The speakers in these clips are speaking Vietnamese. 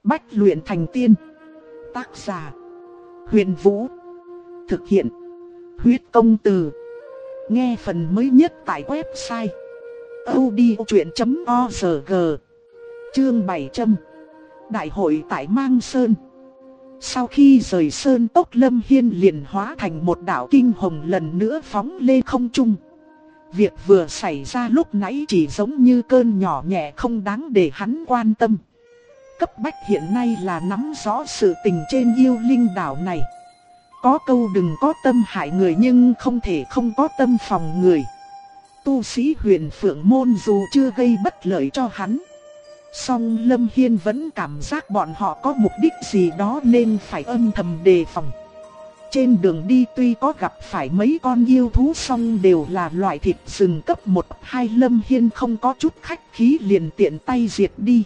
Bách luyện thành tiên. Tác giả: Huyền Vũ. Thực hiện: Huyết Công Từ. Nghe phần mới nhất tại website audiochuyen.org. Chương 700. Đại hội tại Mang Sơn. Sau khi rời sơn tốc, Lâm Hiên liền hóa thành một đạo kinh hồng lần nữa phóng lên không trung. Việc vừa xảy ra lúc nãy chỉ giống như cơn nhỏ nhẹ không đáng để hắn quan tâm. Cấp bách hiện nay là nắm rõ sự tình trên yêu linh đảo này. Có câu đừng có tâm hại người nhưng không thể không có tâm phòng người. Tu sĩ Huyền Phượng Môn dù chưa gây bất lợi cho hắn, song Lâm Hiên vẫn cảm giác bọn họ có mục đích gì đó nên phải âm thầm đề phòng. Trên đường đi tuy có gặp phải mấy con yêu thú song đều là loại thịt rừng cấp 1-2, Lâm Hiên không có chút khách khí liền tiện tay diệt đi.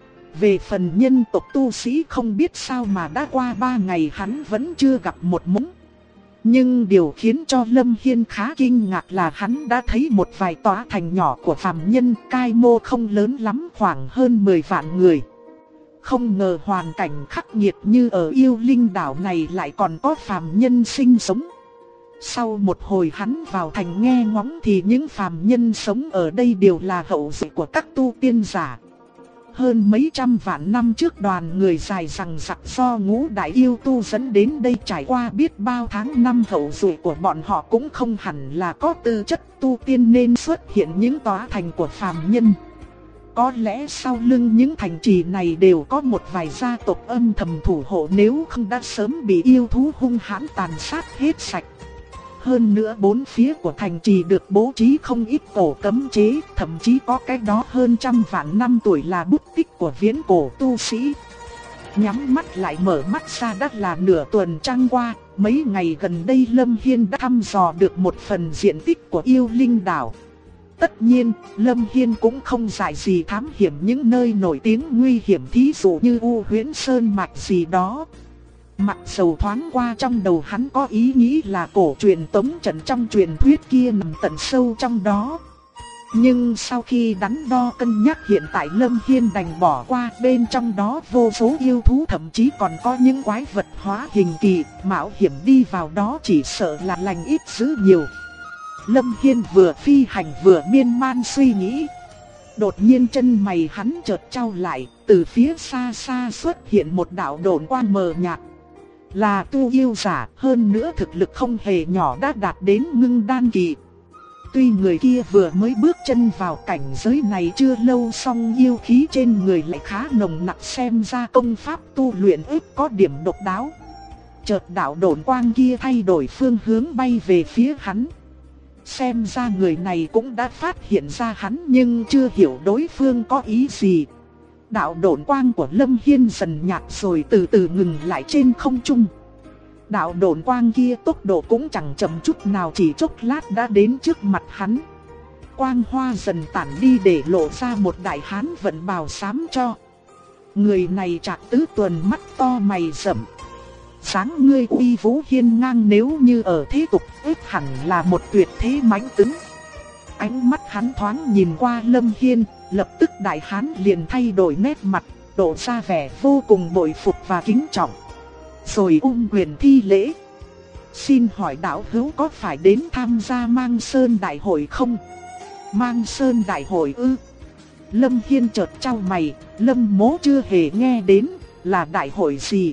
Về phần nhân tộc tu sĩ không biết sao mà đã qua 3 ngày hắn vẫn chưa gặp một mống. Nhưng điều khiến cho Lâm Hiên khá kinh ngạc là hắn đã thấy một vài tòa thành nhỏ của phàm nhân, cai mô không lớn lắm, khoảng hơn 10 vạn người. Không ngờ hoàn cảnh khắc nghiệt như ở yêu linh đảo này lại còn có phàm nhân sinh sống. Sau một hồi hắn vào thành nghe ngóng thì những phàm nhân sống ở đây đều là hậu duệ của các tu tiên giả. Hơn mấy trăm vạn năm trước đoàn người dài rằng rặc do ngũ đại yêu tu dẫn đến đây, trải qua biết bao tháng năm, hậu duệ của bọn họ cũng không hẳn là có tư chất tu tiên nên xuất hiện những tòa thành của phàm nhân. Có lẽ sau lưng những thành trì này đều có một vài gia tộc âm thầm thủ hộ, nếu không đã sớm bị yêu thú hung hãn tàn sát hết sạch. Hơn nữa bốn phía của thành trì được bố trí không ít cổ cấm chế, thậm chí có cái đó hơn trăm vạn năm tuổi là bút tích của viễn cổ tu sĩ. Nhắm mắt lại mở mắt ra đã là nửa tuần trăng qua, mấy ngày gần đây Lâm Hiên đã thăm dò được một phần diện tích của yêu linh đảo. Tất nhiên, Lâm Hiên cũng không dại gì thám hiểm những nơi nổi tiếng nguy hiểm, thí dụ như U Huyễn Sơn Mạch gì đó. Mặc dầu thoáng qua trong đầu hắn có ý nghĩ là cổ truyền tống trận trong truyền thuyết kia nằm tận sâu trong đó. Nhưng sau khi đắn đo cân nhắc, hiện tại Lâm Hiên đành bỏ qua, bên trong đó vô số yêu thú, thậm chí còn có những quái vật hóa hình kỳ, mạo hiểm đi vào đó chỉ sợ là lành ít dữ nhiều. Lâm Hiên vừa phi hành vừa miên man suy nghĩ. Đột nhiên chân mày hắn chợt chau lại, từ phía xa xa xuất hiện một đạo độn quang mờ nhạt. Là tu yêu giả, hơn nữa thực lực không hề nhỏ, đã đạt đến ngưng đan kỳ. Tuy người kia vừa mới bước chân vào cảnh giới này chưa lâu, song yêu khí trên người lại khá nồng nặc, xem ra công pháp tu luyện ít có điểm độc đáo. Chợt đạo độn quang kia thay đổi phương hướng bay về phía hắn. Xem ra người này cũng đã phát hiện ra hắn nhưng chưa hiểu đối phương có ý gì. Đạo độn quang của Lâm Hiên dần nhạt rồi từ từ ngừng lại trên không trung. Đạo độn quang kia tốc độ cũng chẳng chậm chút nào, chỉ chốc lát đã đến trước mặt hắn. Quang hoa dần tản đi để lộ ra một đại hán vận bào xám cho. Người này trạc tứ tuần, mắt to mày rậm. Sáng ngươi uy vũ hiên ngang, nếu như ở thế tục ít hẳn là một tuyệt thế mãnh tướng. Ánh mắt hắn thoáng nhìn qua Lâm Hiên, lập tức đại hán liền thay đổi nét mặt, lộ ra vẻ vô cùng bội phục và kính trọng. Rồi quyền thi lễ. Xin hỏi đạo hữu có phải đến tham gia Mang Sơn đại hội không? Mang Sơn đại hội ư? Lâm Hiên chợt chau mày, Lâm mỗ chưa hề nghe đến, là đại hội gì?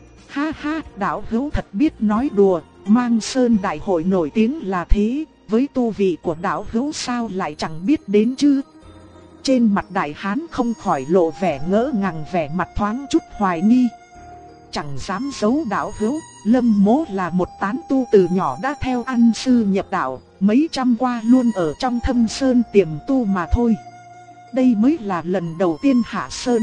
Ha ha, đạo hữu thật biết nói đùa, Mang Sơn đại hội nổi tiếng là thế, với tu vị của đạo hữu sao lại chẳng biết đến chứ? Trên mặt đại hán không khỏi lộ vẻ ngỡ ngàng, vẻ mặt thoáng chút hoài nghi. Chẳng dám giấu đạo hữu, Lâm mỗ là một tán tu từ nhỏ đã theo ăn sư nhập đạo, mấy trăm qua luôn ở trong Thâm Sơn tiềm tu mà thôi. Đây mới là lần đầu tiên hạ sơn.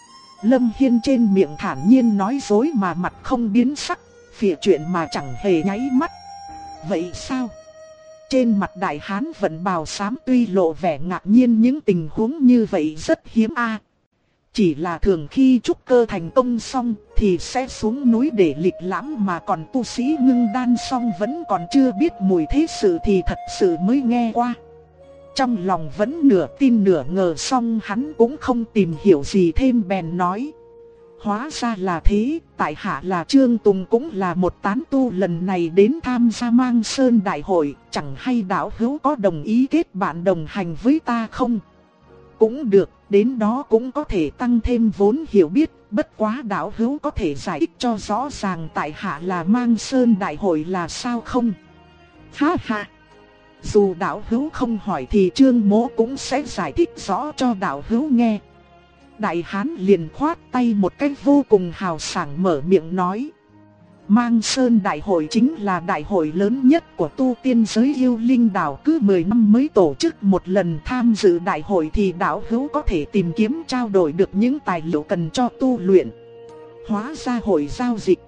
Lâm Hiên trên miệng thản nhiên nói dối mà mặt không biến sắc, phỉa chuyện mà chẳng hề nháy mắt. Vậy sao? Trên mặt đại hán vận bào xám tuy lộ vẻ ngạc nhiên, những tình huống như vậy rất hiếm a. Chỉ là thường khi trúc cơ thành công xong thì sẽ xuống núi để lịch lãm, mà còn tu sĩ ngưng đan xong vẫn còn chưa biết mùi thế sự thì thật sự mới nghe qua. Trong lòng vẫn nửa tin nửa ngờ, xong hắn cũng không tìm hiểu gì thêm bèn nói. Hóa ra là thế, tại hạ là Trương Tùng cũng là một tán tu lần này đến tham gia Mang Sơn Đại hội, chẳng hay đạo hữu có đồng ý kết bạn đồng hành với ta không? Cũng được, đến đó cũng có thể tăng thêm vốn hiểu biết, bất quá đạo hữu có thể giải thích cho rõ ràng tại hạ là Mang Sơn Đại hội là sao không? Ha ha! Dù đạo hữu không hỏi thì Trương Mỗ cũng sẽ giải thích rõ cho đạo hữu nghe. Đại hán liền khoát tay một cách vô cùng hào sảng mở miệng nói. Mang Sơn Đại hội chính là đại hội lớn nhất của tu tiên giới Yêu Linh đảo, cứ 10 năm mới tổ chức một lần. Tham dự đại hội thì đạo hữu có thể tìm kiếm trao đổi được những tài liệu cần cho tu luyện. Hóa ra hội giao dịch.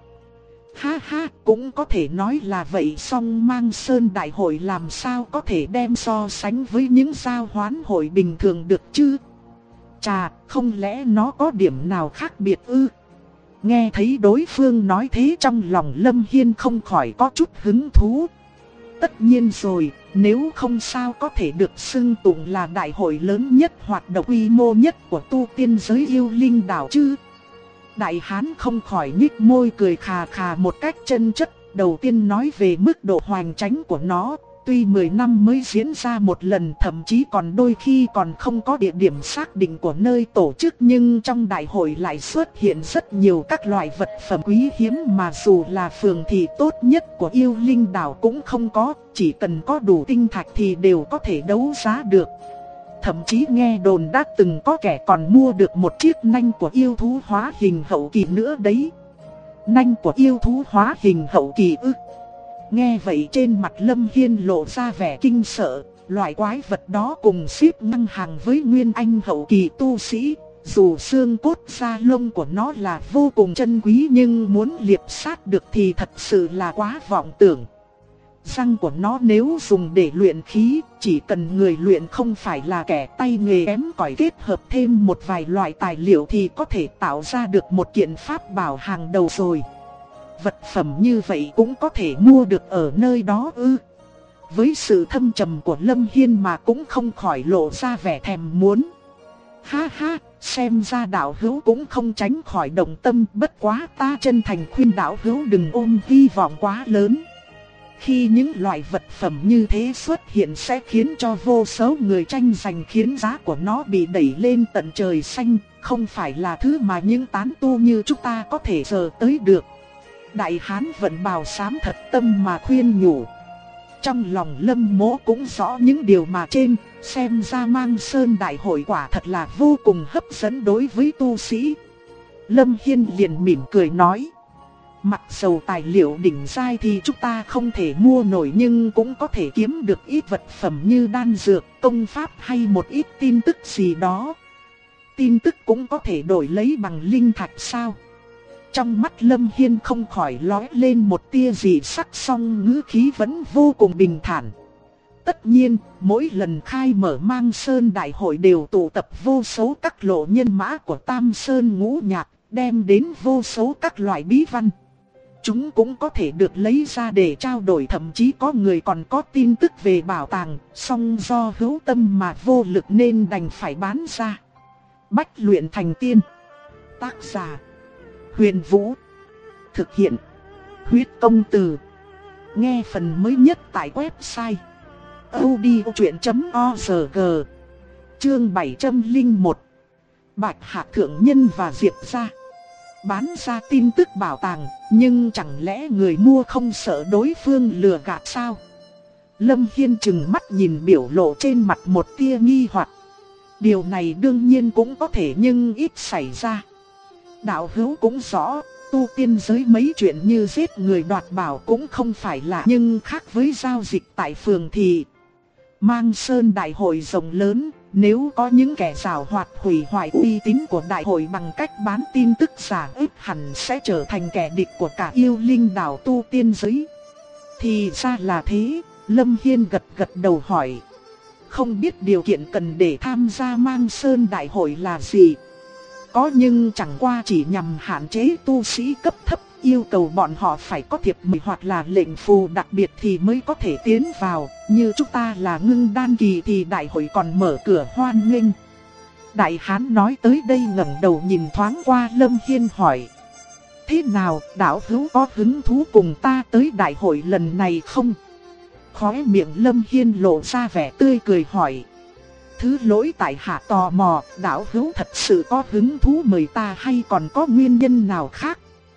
Ha ha, cũng có thể nói là vậy, song Mang Sơn Đại hội làm sao có thể đem so sánh với những giao hoán hội bình thường được chứ? Chà, không lẽ nó có điểm nào khác biệt ư? Nghe thấy đối phương nói thế trong lòng Lâm Hiên không khỏi có chút hứng thú. Tất nhiên rồi, nếu không sao có thể được xưng tụng là đại hội lớn nhất, hoạt động quy mô nhất của tu tiên giới Yêu Linh đảo chứ. Đại hán không khỏi nhếch môi cười khà khà một cách chân chất. Đầu tiên nói về mức độ hoành tráng của nó. Tuy 10 năm mới diễn ra một lần, thậm chí còn đôi khi còn không có địa điểm xác định của nơi tổ chức, nhưng trong đại hội lại xuất hiện rất nhiều các loại vật phẩm quý hiếm mà dù là phường thị tốt nhất của Yêu Linh đảo cũng không có, chỉ cần có đủ tinh thạch thì đều có thể đấu giá được. Thậm chí nghe đồn đã từng có kẻ còn mua được một chiếc nanh của yêu thú hóa hình hậu kỳ nữa đấy. Nanh của yêu thú hóa hình hậu kỳ ư? Nghe vậy trên mặt Lâm Hiên lộ ra vẻ kinh sợ, loại quái vật đó cùng xếp ngang hàng với Nguyên Anh hậu kỳ tu sĩ. Dù xương cốt da lông của nó là vô cùng chân quý nhưng muốn liệp sát được thì thật sự là quá vọng tưởng. Răng của nó nếu dùng để luyện khí, chỉ cần người luyện không phải là kẻ tay nghề kém cỏi, kết hợp thêm một vài loại tài liệu thì có thể tạo ra được một kiện pháp bảo hàng đầu rồi. Vật phẩm như vậy cũng có thể mua được ở nơi đó ư? Với sự thâm trầm của Lâm Hiên mà cũng không khỏi lộ ra vẻ thèm muốn. Ha ha, xem ra đạo hữu cũng không tránh khỏi động tâm, bất quá ta chân thành khuyên đạo hữu đừng ôm hy vọng quá lớn. Khi những loại vật phẩm như thế xuất hiện sẽ khiến cho vô số người tranh giành, khiến giá của nó bị đẩy lên tận trời xanh, không phải là thứ mà những tán tu như chúng ta có thể sờ tới được. Đại hán vẫn bào sám thật tâm mà khuyên nhủ. Trong lòng Lâm Mỗ cũng rõ những điều mà trên, xem ra Mang Sơn Đại hội quả thật là vô cùng hấp dẫn đối với tu sĩ. Lâm Hiên liền mỉm cười nói. Mặc dầu tài liệu đỉnh giai thì chúng ta không thể mua nổi, nhưng cũng có thể kiếm được ít vật phẩm như đan dược, công pháp hay một ít tin tức gì đó. Tin tức cũng có thể đổi lấy bằng linh thạch sao? Trong mắt Lâm Hiên không khỏi lóe lên một tia dị sắc, song ngữ khí vẫn vô cùng bình thản. Tất nhiên, mỗi lần khai mở Mang Sơn Đại hội đều tụ tập vô số các lộ nhân mã của Tam Sơn Ngũ Nhạc, đem đến vô số các loại bí văn. Chúng cũng có thể được lấy ra để trao đổi, thậm chí có người còn có tin tức về bảo tàng, song do hữu tâm mà vô lực nên đành phải bán ra. Bách luyện thành tiên. Tác giả Huyền Vũ. Thực hiện Huyết Công Từ. Nghe phần mới nhất tại website audiochuyện.org. Chương 701. Bạch Hạc Thượng Nhân và Diệp Gia bán ra tin tức bảo tàng, nhưng chẳng lẽ người mua không sợ đối phương lừa gạt sao? Lâm Hiên chừng mắt nhìn biểu lộ trên mặt một tia nghi hoặc. Điều này đương nhiên cũng có thể nhưng ít xảy ra. Đạo hữu cũng rõ, tu tiên giới mấy chuyện như giết người đoạt bảo cũng không phải lạ, nhưng khác với giao dịch tại phường thì Mang Sơn Đại hội rộng lớn, nếu có những kẻ giảo hoạt hủy hoại uy tín của đại hội bằng cách bán tin tức giả, ức hẳn sẽ trở thành kẻ địch của cả Yêu Linh đảo tu tiên giới. Thì ra là thế, Lâm Hiên gật gật đầu hỏi. Không biết điều kiện cần để tham gia Mang Sơn Đại hội là gì? Có, nhưng chẳng qua chỉ nhằm hạn chế tu sĩ cấp thấp, yêu cầu bọn họ phải có thiệp mời hoặc là lệnh phù đặc biệt thì mới có thể tiến vào. Như chúng ta là ngưng đan kỳ thì đại hội còn mở cửa hoan nghênh. Đại hán nói tới đây ngẩng đầu nhìn thoáng qua Lâm Hiên hỏi. Thế nào, đạo hữu có hứng thú cùng ta tới đại hội lần này không? Khóe miệng Lâm Hiên lộ ra vẻ tươi cười hỏi. Thứ lỗi tại hạ tò mò, đạo hữu thật sự có hứng thú mời ta hay còn có nguyên nhân nào khác?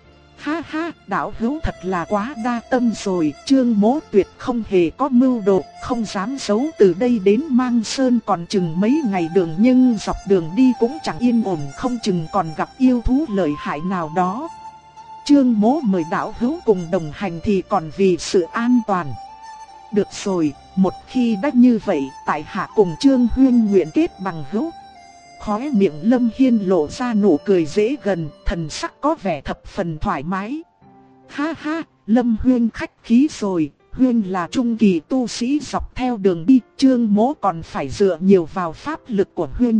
Ha ha, đạo hữu thật là quá đa tâm rồi, Trương Mỗ tuyệt không hề có mưu đồ, không dám giấu từ đây đến Mang Sơn còn chừng mấy ngày đường, nhưng dọc đường đi cũng chẳng yên ổn, không chừng còn gặp yêu thú lợi hại nào đó. Trương Mỗ mời đạo hữu cùng đồng hành thì còn vì sự an toàn. Được rồi, một khi đã như vậy, tại hạ cùng Trương huynh nguyện kết bằng hữu. Khóe miệng Lâm Hiên lộ ra nụ cười dễ gần, thần sắc có vẻ thập phần thoải mái. Ha ha, Lâm huynh khách khí rồi, huynh là trung kỳ tu sĩ dọc theo đường đi, Trương Mỗ còn phải dựa nhiều vào pháp lực của huynh.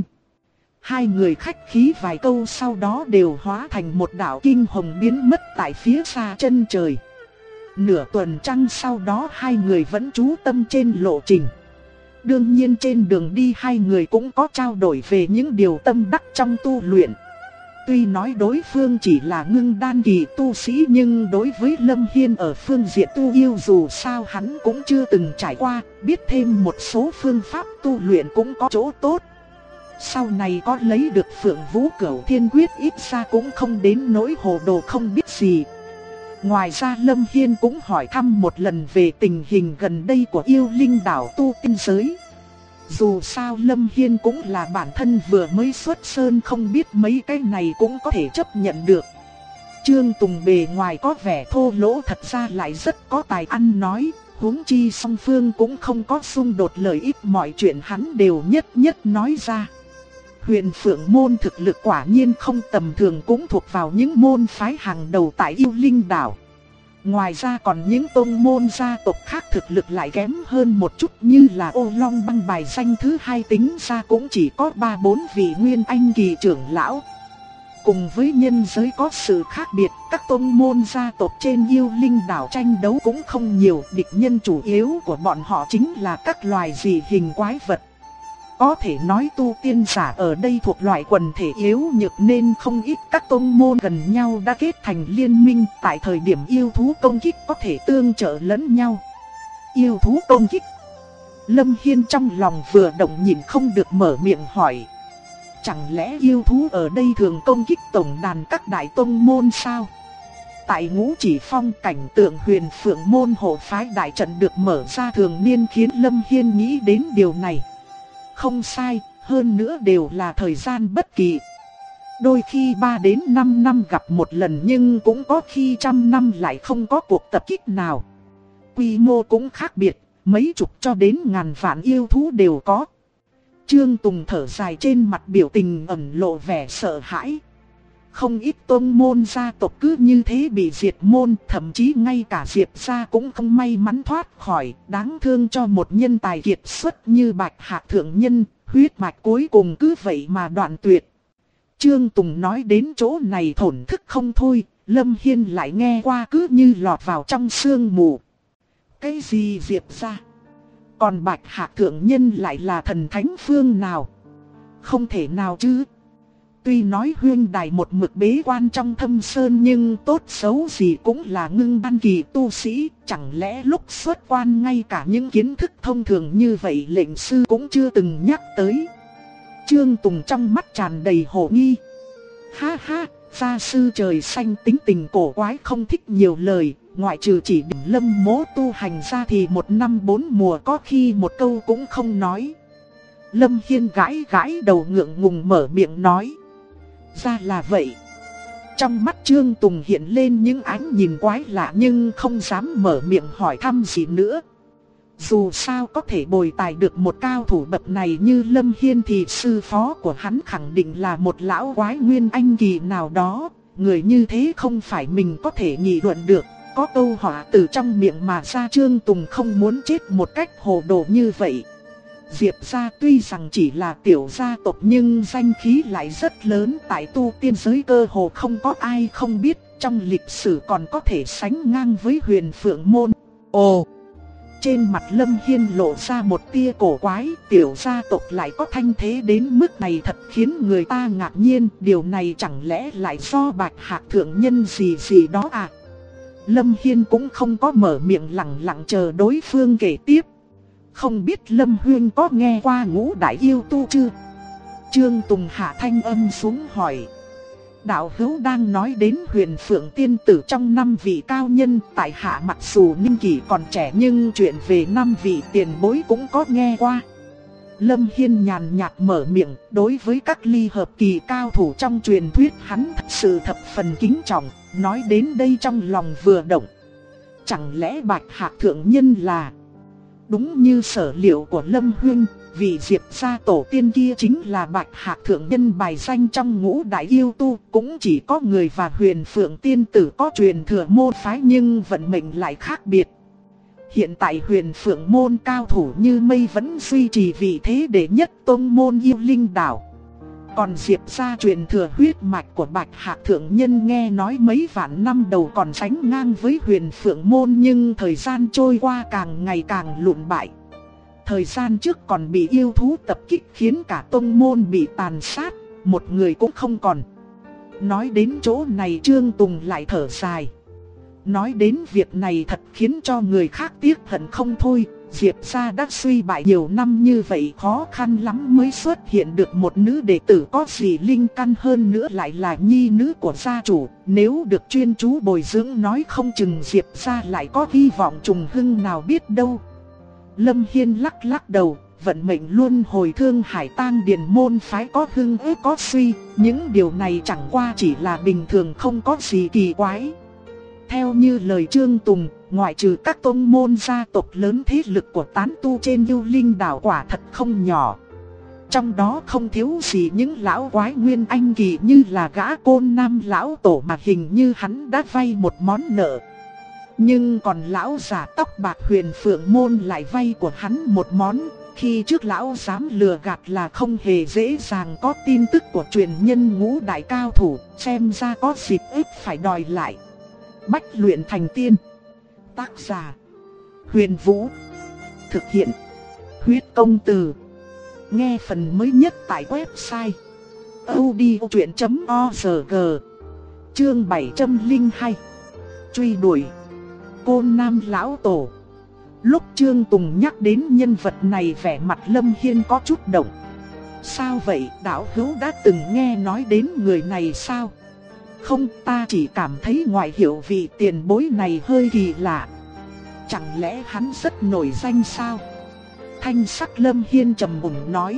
Hai người khách khí vài câu sau đó đều hóa thành một đạo kinh hồng biến mất tại phía xa chân trời. Nửa tuần trăng sau đó hai người vẫn chú tâm trên lộ trình. Đương nhiên trên đường đi hai người cũng có trao đổi về những điều tâm đắc trong tu luyện. Tuy nói đối phương chỉ là ngưng đan kỳ tu sĩ, nhưng đối với Lâm Hiên ở phương diện tu yêu dù sao hắn cũng chưa từng trải qua, biết thêm một số phương pháp tu luyện cũng có chỗ tốt. Sau này có lấy được Phượng Vũ Cửu Thiên Quyết ít ra cũng không đến nỗi hồ đồ không biết gì. Ngoài ra Lâm Hiên cũng hỏi thăm một lần về tình hình gần đây của yêu linh đảo tu tiên giới. Dù sao Lâm Hiên cũng là bản thân vừa mới xuất sơn, không biết mấy cái này cũng có thể chấp nhận được. Trương Tùng bề ngoài có vẻ thô lỗ, thật ra lại rất có tài ăn nói, huống chi song phương cũng không có xung đột lợi ích, mọi chuyện hắn đều nhất nhất nói ra. Huyền Phượng môn thực lực quả nhiên không tầm thường, cũng thuộc vào những môn phái hàng đầu tại yêu linh đảo. Ngoài ra còn những tông môn gia tộc khác thực lực lại kém hơn một chút, như là Ô Long Băng bài danh thứ hai tính ra cũng chỉ có 3-4 vị nguyên anh kỳ trưởng lão. Cùng với nhân giới có sự khác biệt, các tông môn gia tộc trên yêu linh đảo tranh đấu cũng không nhiều, địch nhân chủ yếu của bọn họ chính là các loài dị hình quái vật. Có thể nói tu tiên giả ở đây thuộc loại quần thể yếu nhược, nên không ít các tông môn gần nhau đã kết thành liên minh, tại thời điểm yêu thú công kích có thể tương trợ lẫn nhau. Yêu thú công kích? Lâm Hiên trong lòng vừa động nhìn không được mở miệng hỏi. Chẳng lẽ yêu thú ở đây thường công kích tổng đàn các đại tông môn sao? Tại Ngũ Chỉ Phong, cảnh tượng Huyền Phượng môn hộ phái đại trận được mở ra thường niên khiến Lâm Hiên nghĩ đến điều này. Không sai, hơn nữa đều là thời gian bất kỳ. Đôi khi 3 đến 5 năm gặp một lần, nhưng cũng có khi trăm năm lại không có cuộc tập kích nào. Quy mô cũng khác biệt, mấy chục cho đến ngàn vạn yêu thú đều có. Trương Tùng thở dài, trên mặt biểu tình ẩn lộ vẻ sợ hãi. Không ít tôn môn gia tộc cứ như thế bị diệt môn, thậm chí ngay cả Diệp gia cũng không may mắn thoát khỏi, đáng thương cho một nhân tài kiệt xuất như Bạch Hạc thượng nhân, huyết mạch cuối cùng cứ vậy mà đoạn tuyệt. Trương Tùng nói đến chỗ này thổn thức không thôi, Lâm Hiên lại nghe qua cứ như lọt vào trong sương mù. Cái gì Diệp gia? Còn Bạch Hạc thượng nhân lại là thần thánh phương nào? Không thể nào chứ. Tuy nói huyên đài một mực bế quan trong thâm sơn, nhưng tốt xấu gì cũng là ngưng đan kỳ tu sĩ, chẳng lẽ lúc xuất quan ngay cả những kiến thức thông thường như vậy lệnh sư cũng chưa từng nhắc tới. Trương Tùng trong mắt tràn đầy hồ nghi. Ha ha, gia sư trời xanh tính tình cổ quái, không thích nhiều lời, ngoại trừ chỉ điểm Lâm Mỗ tu hành ra thì 1 năm 4 mùa có khi một câu cũng không nói. Lâm Hiên gãi gãi đầu ngượng ngùng mở miệng nói. Ra là vậy. Trong mắt Trương Tùng hiện lên những ánh nhìn quái lạ, nhưng không dám mở miệng hỏi thăm gì nữa. Dù sao có thể bồi tài được một cao thủ bậc này như Lâm Hiên thì sư phó của hắn khẳng định là một lão quái nguyên anh kỳ nào đó. Người như thế không phải mình có thể nghị luận được. Có câu hỏi từ trong miệng mà ra, Trương Tùng không muốn chết một cách hồ đồ như vậy. Diệp gia tuy rằng chỉ là tiểu gia tộc nhưng danh khí lại rất lớn, tại tu tiên giới cơ hồ không có ai không biết, trong lịch sử còn có thể sánh ngang với Huyền Phượng môn. Ồ, Trên mặt Lâm Hiên lộ ra một tia cổ quái, tiểu gia tộc lại có thanh thế đến mức này thật khiến người ta ngạc nhiên. Điều này chẳng lẽ lại do Bạch Hạc thượng nhân gì đó à? Lâm Hiên cũng không có mở miệng, lặng lặng chờ đối phương kể tiếp. Không biết Lâm Huyên có nghe qua Ngũ Đại Yêu Tu chưa? Trương Tùng hạ thanh âm xuống hỏi. Đạo hữu đang nói đến Huyền Phượng tiên tử trong 5 vị cao nhân, tại hạ mặc dù niên kỷ còn trẻ nhưng chuyện về 5 vị tiền bối cũng có nghe qua. Lâm Hiên nhàn nhạt mở miệng, đối với các ly hợp kỳ cao thủ trong truyền thuyết hắn thật sự thập phần kính trọng, nói đến đây trong lòng vừa động. Chẳng lẽ Bạch Hạc thượng nhân là... Đúng như sở liệu của Lâm Huyên, vị Diệp gia tổ tiên kia chính là Bạch Hạc thượng nhân bài danh trong Ngũ Đại Yêu Tu. Cũng chỉ có người và Huyền Phượng tiên tử có truyền thừa môn phái nhưng vận mệnh lại khác biệt. Hiện tại Huyền Phượng môn cao thủ như mây vẫn duy trì vị thế đệ nhất tông môn Yêu Linh đảo. Còn Diệp gia truyền thừa huyết mạch của Bạch Hạc thượng nhân nghe nói mấy vạn năm đầu còn sánh ngang với Huyền Phượng môn, nhưng thời gian trôi qua càng ngày càng lụn bại. Thời gian trước còn bị yêu thú tập kích khiến cả tông môn bị tàn sát, một người cũng không còn. Nói đến chỗ này Trương Tùng lại thở dài. Nói đến việc này thật khiến cho người khác tiếc hận không thôi. Diệp gia đã suy bại nhiều năm như vậy, khó khăn lắm mới xuất hiện được một nữ đệ tử có gì linh căn, hơn nữa lại là nhi nữ của gia chủ. Nếu được chuyên chú bồi dưỡng nói không chừng Diệp gia lại có hy vọng trùng hưng nào biết đâu. Lâm Hiên lắc lắc đầu, vận mệnh luôn hồi thương hải tang điền môn phái có hưng ước có suy, những điều này chẳng qua chỉ là bình thường, không có gì kỳ quái. Theo như lời Trương Tùng, ngoại trừ các tông môn gia tộc lớn, thế lực của tán tu trên Yêu Linh đảo quả thật không nhỏ. Trong đó không thiếu gì những lão quái nguyên anh kỳ như là gã Côn Nam lão tổ mà hình như hắn đã vay một món nợ. Nhưng còn lão giả tóc bạc Huyền Phượng môn lại vay của hắn một món. Khi trước lão dám lừa gạt là không hề dễ dàng có tin tức của truyền nhân Ngũ Đại cao thủ, xem ra có dịp ít phải đòi lại. Bách luyện thành tiên. Tác giả Huyền Vũ. Thực hiện Huyết Công Từ. Nghe phần mới nhất tại website audiochuyện.org. Chương 702. Truy đuổi Côn Nam lão tổ. Lúc Trương Tùng nhắc đến nhân vật này, vẻ mặt Lâm Hiên có chút động. Sao vậy, đạo hữu đã từng nghe nói đến người này sao? Không, ta chỉ cảm thấy ngoại hiệu vị tiền bối này hơi kỳ lạ. Chẳng lẽ hắn rất nổi danh sao? Thanh sắc Lâm Hiên trầm mùng nói.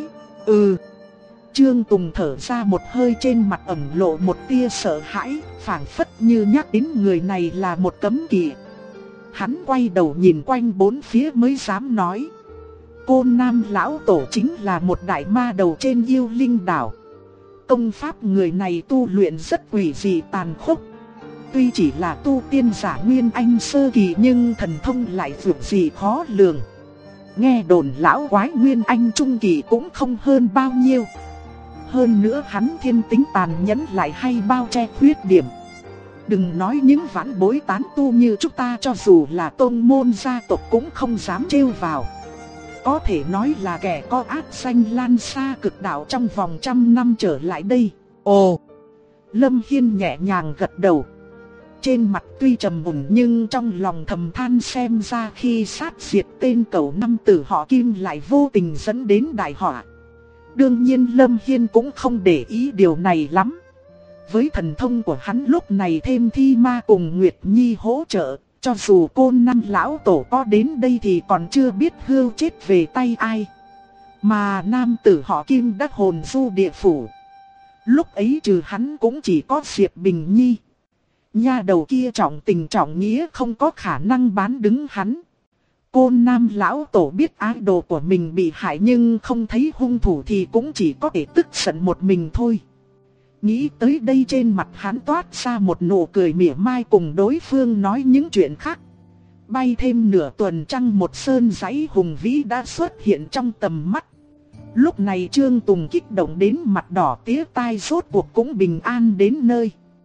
Trương Tùng thở ra một hơi, trên mặt ẩn lộ một tia sợ hãi, phảng phất như nhắc đến người này là một cấm kỵ. Hắn quay đầu nhìn quanh bốn phía mới dám nói. Côn Nam lão tổ chính là một đại ma đầu trên Yêu Linh đảo. Công pháp người này tu luyện rất quỷ dị tàn khốc. Tuy chỉ là tu tiên giả nguyên anh sơ kỳ nhưng thần thông lại vượt dị khó lường. Nghe đồn lão quái nguyên anh trung kỳ cũng không hơn bao nhiêu. Hơn nữa hắn thiên tính tàn nhẫn, lại hay bao che khuyết điểm. Đừng nói những vãn bối tán tu như chúng ta, cho dù là tôn môn gia tộc cũng không dám trêu vào. Có thể nói là kẻ có ác danh lan xa cực đạo trong vòng 100 năm trở lại đây. Ồ! Lâm Hiên nhẹ nhàng gật đầu. Trên mặt tuy trầm mùn nhưng trong lòng thầm than, xem ra khi sát diệt tên cẩu năm tử họ Kim lại vô tình dẫn đến đại họa. Đương nhiên Lâm Hiên cũng không để ý điều này lắm. Với thần thông của hắn lúc này thêm Thi Ma cùng Nguyệt Nhi hỗ trợ, cho dù Côn Nam lão tổ có đến đây thì còn chưa biết hưu chết về tay ai. Mà nam tử họ Kim đã hồn du địa phủ. Lúc ấy trừ hắn cũng chỉ có Diệp Bình Nhi. Nha đầu kia trọng tình trọng nghĩa, không có khả năng bán đứng hắn. Côn Nam lão tổ biết ái đồ của mình bị hại nhưng không thấy hung thủ thì cũng chỉ có thể tức giận một mình thôi. Nghĩ tới đây trên mặt hắn toát ra một nụ cười mỉa mai, cùng đối phương nói những chuyện khác. Bay thêm nửa tuần trăng, một sơn dãy hùng vĩ đã xuất hiện trong tầm mắt. Lúc này Trương Tùng kích động đến mặt đỏ tía tai, rốt cuộc cũng bình an đến nơi.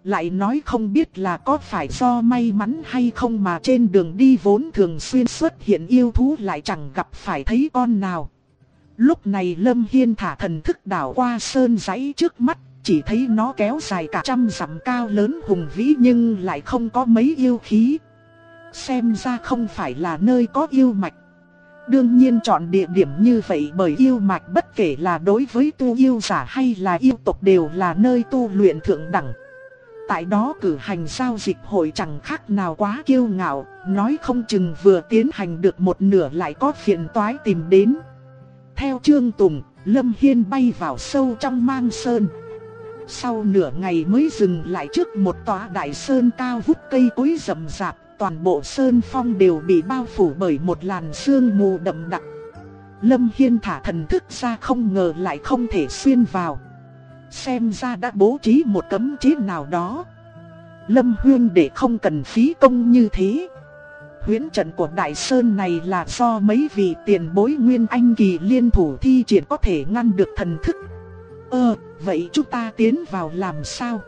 Lại nói không biết là có phải do may mắn hay không mà trên đường đi vốn thường xuyên xuất hiện yêu thú lại chẳng gặp phải thấy con nào. Lúc này Lâm Hiên thả thần thức đảo qua sơn dãy trước mắt, chỉ thấy nó kéo dài cả trăm dặm cao lớn hùng vĩ nhưng lại không có mấy yêu khí. Xem ra không phải là nơi có yêu mạch. Đương nhiên chọn địa điểm như vậy bởi yêu mạch bất kể là đối với tu yêu giả hay là yêu tộc đều là nơi tu luyện thượng đẳng. Tại đó cử hành giao dịch hội chẳng khác nào quá kiêu ngạo, nói không chừng vừa tiến hành được một nửa lại có phiền toái tìm đến. Theo Trương Tùng, Lâm Hiên bay vào sâu trong Mang Sơn. Sau nửa ngày mới dừng lại trước một tòa đại sơn cao vút cây cối rậm rạp, toàn bộ sơn phong đều bị bao phủ bởi một làn sương mù đậm đặc. Lâm Hiên thả thần thức ra không ngờ lại không thể xuyên vào. Xem ra đã bố trí một cấm chế nào đó. Lâm Huyên để không cần phí công như thế. Huyễn trận của Đại Sơn này là do mấy vị tiền bối Nguyên Anh kỳ liên thủ thi triển có thể ngăn được thần thức. Vậy chúng ta tiến vào làm sao?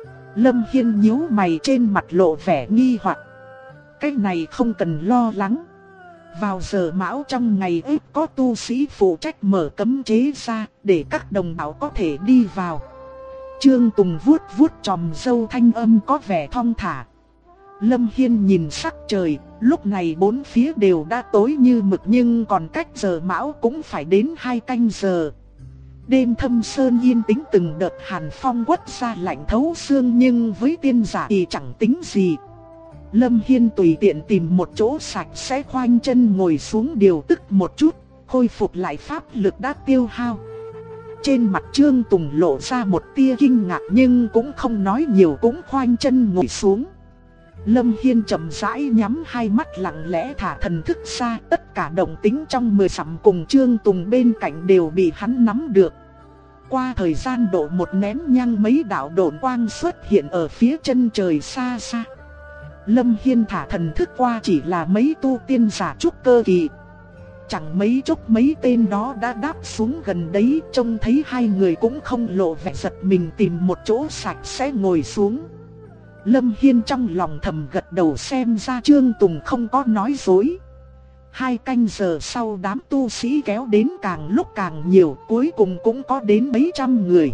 Lâm Hiên nhíu mày trên mặt lộ vẻ nghi hoặc. Cái này không cần lo lắng. Vào giờ mão trong ngày ít có tu sĩ phụ trách mở cấm chế ra để các đồng bào có thể đi vào. Trương Tùng vuốt vuốt chòm râu thanh âm có vẻ thong thả. Lâm Hiên nhìn sắc trời, lúc này bốn phía đều đã tối như mực nhưng còn cách giờ mão cũng phải đến 2 canh giờ. Đêm thâm sơn yên tĩnh, từng đợt hàn phong quất ra lạnh thấu xương nhưng với tiên giả thì chẳng tính gì. Lâm Hiên tùy tiện tìm một chỗ sạch sẽ khoanh chân ngồi xuống điều tức một chút, khôi phục lại pháp lực đã tiêu hao. Trên mặt Trương Tùng lộ ra một tia kinh ngạc nhưng cũng không nói nhiều, cũng khoanh chân ngồi xuống. Lâm Hiên chậm rãi nhắm hai mắt lặng lẽ thả thần thức ra, tất cả động tĩnh trong 10 dặm cùng Trương Tùng bên cạnh đều bị hắn nắm được. Qua thời gian độ một nén nhang mấy đạo độn quang xuất hiện ở phía chân trời xa xa. Lâm Hiên thả thần thức qua chỉ là mấy tu tiên giả trúc cơ kỳ. Chẳng mấy chốc mấy tên đó đã đáp xuống gần đấy, trông thấy hai người cũng không lộ vẻ giật mình, tìm một chỗ sạch sẽ ngồi xuống. Lâm Hiên trong lòng thầm gật đầu, xem ra Trương Tùng không có nói dối. 2 canh giờ sau đám tu sĩ kéo đến càng lúc càng nhiều, cuối cùng cũng có đến mấy trăm người.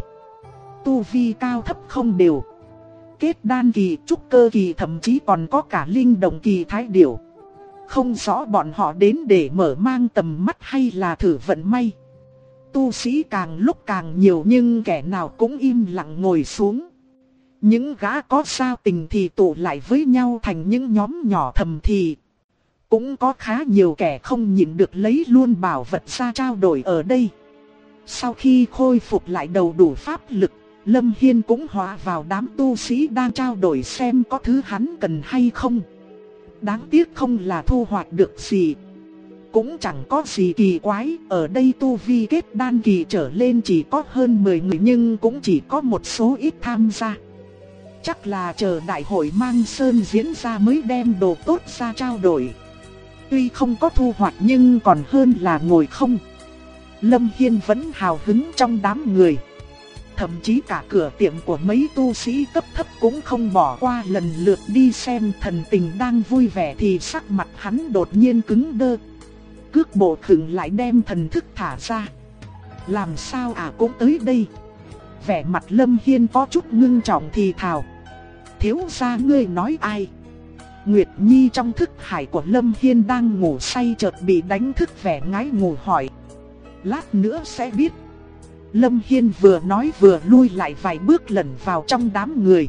Tu vi cao thấp không đều. Kết đan kỳ, trúc cơ kỳ, thậm chí còn có cả linh động kỳ thái điểu. Không rõ bọn họ đến để mở mang tầm mắt hay là thử vận may. Tu sĩ càng lúc càng nhiều nhưng kẻ nào cũng im lặng ngồi xuống. Những gã có giao tình thì tụ lại với nhau thành những nhóm nhỏ thầm thì. Cũng có khá nhiều kẻ không nhịn được lấy luôn bảo vật ra trao đổi ở đây. Sau khi khôi phục lại đầu đủ pháp lực, Lâm Hiên cũng hòa vào đám tu sĩ đang trao đổi xem có thứ hắn cần hay không. Đáng tiếc không là thu hoạch được gì. Cũng chẳng có gì kỳ quái, ở đây tu vi kết đan kỳ trở lên chỉ có hơn 10 người nhưng cũng chỉ có một số ít tham gia. Chắc là chờ đại hội Mang Sơn diễn ra mới đem đồ tốt ra trao đổi. Tuy không có thu hoạch nhưng còn hơn là ngồi không. Lâm Hiên vẫn hào hứng trong đám người. Thậm chí cả cửa tiệm của mấy tu sĩ cấp thấp cũng không bỏ qua, lần lượt đi xem. Thần tình đang vui vẻ thì sắc mặt hắn đột nhiên cứng đơ. Cước bộ khựng lại đem thần thức thả ra. Làm sao cũng tới đây. Vẻ mặt Lâm Hiên có chút ngưng trọng thì thào. Thiếu gia ngươi nói ai? Nguyệt Nhi trong thức hải của Lâm Hiên đang ngủ say chợt bị đánh thức, vẻ ngái ngủ hỏi. Lát nữa sẽ biết. Lâm Hiên vừa nói vừa lui lại vài bước lẩn vào trong đám người.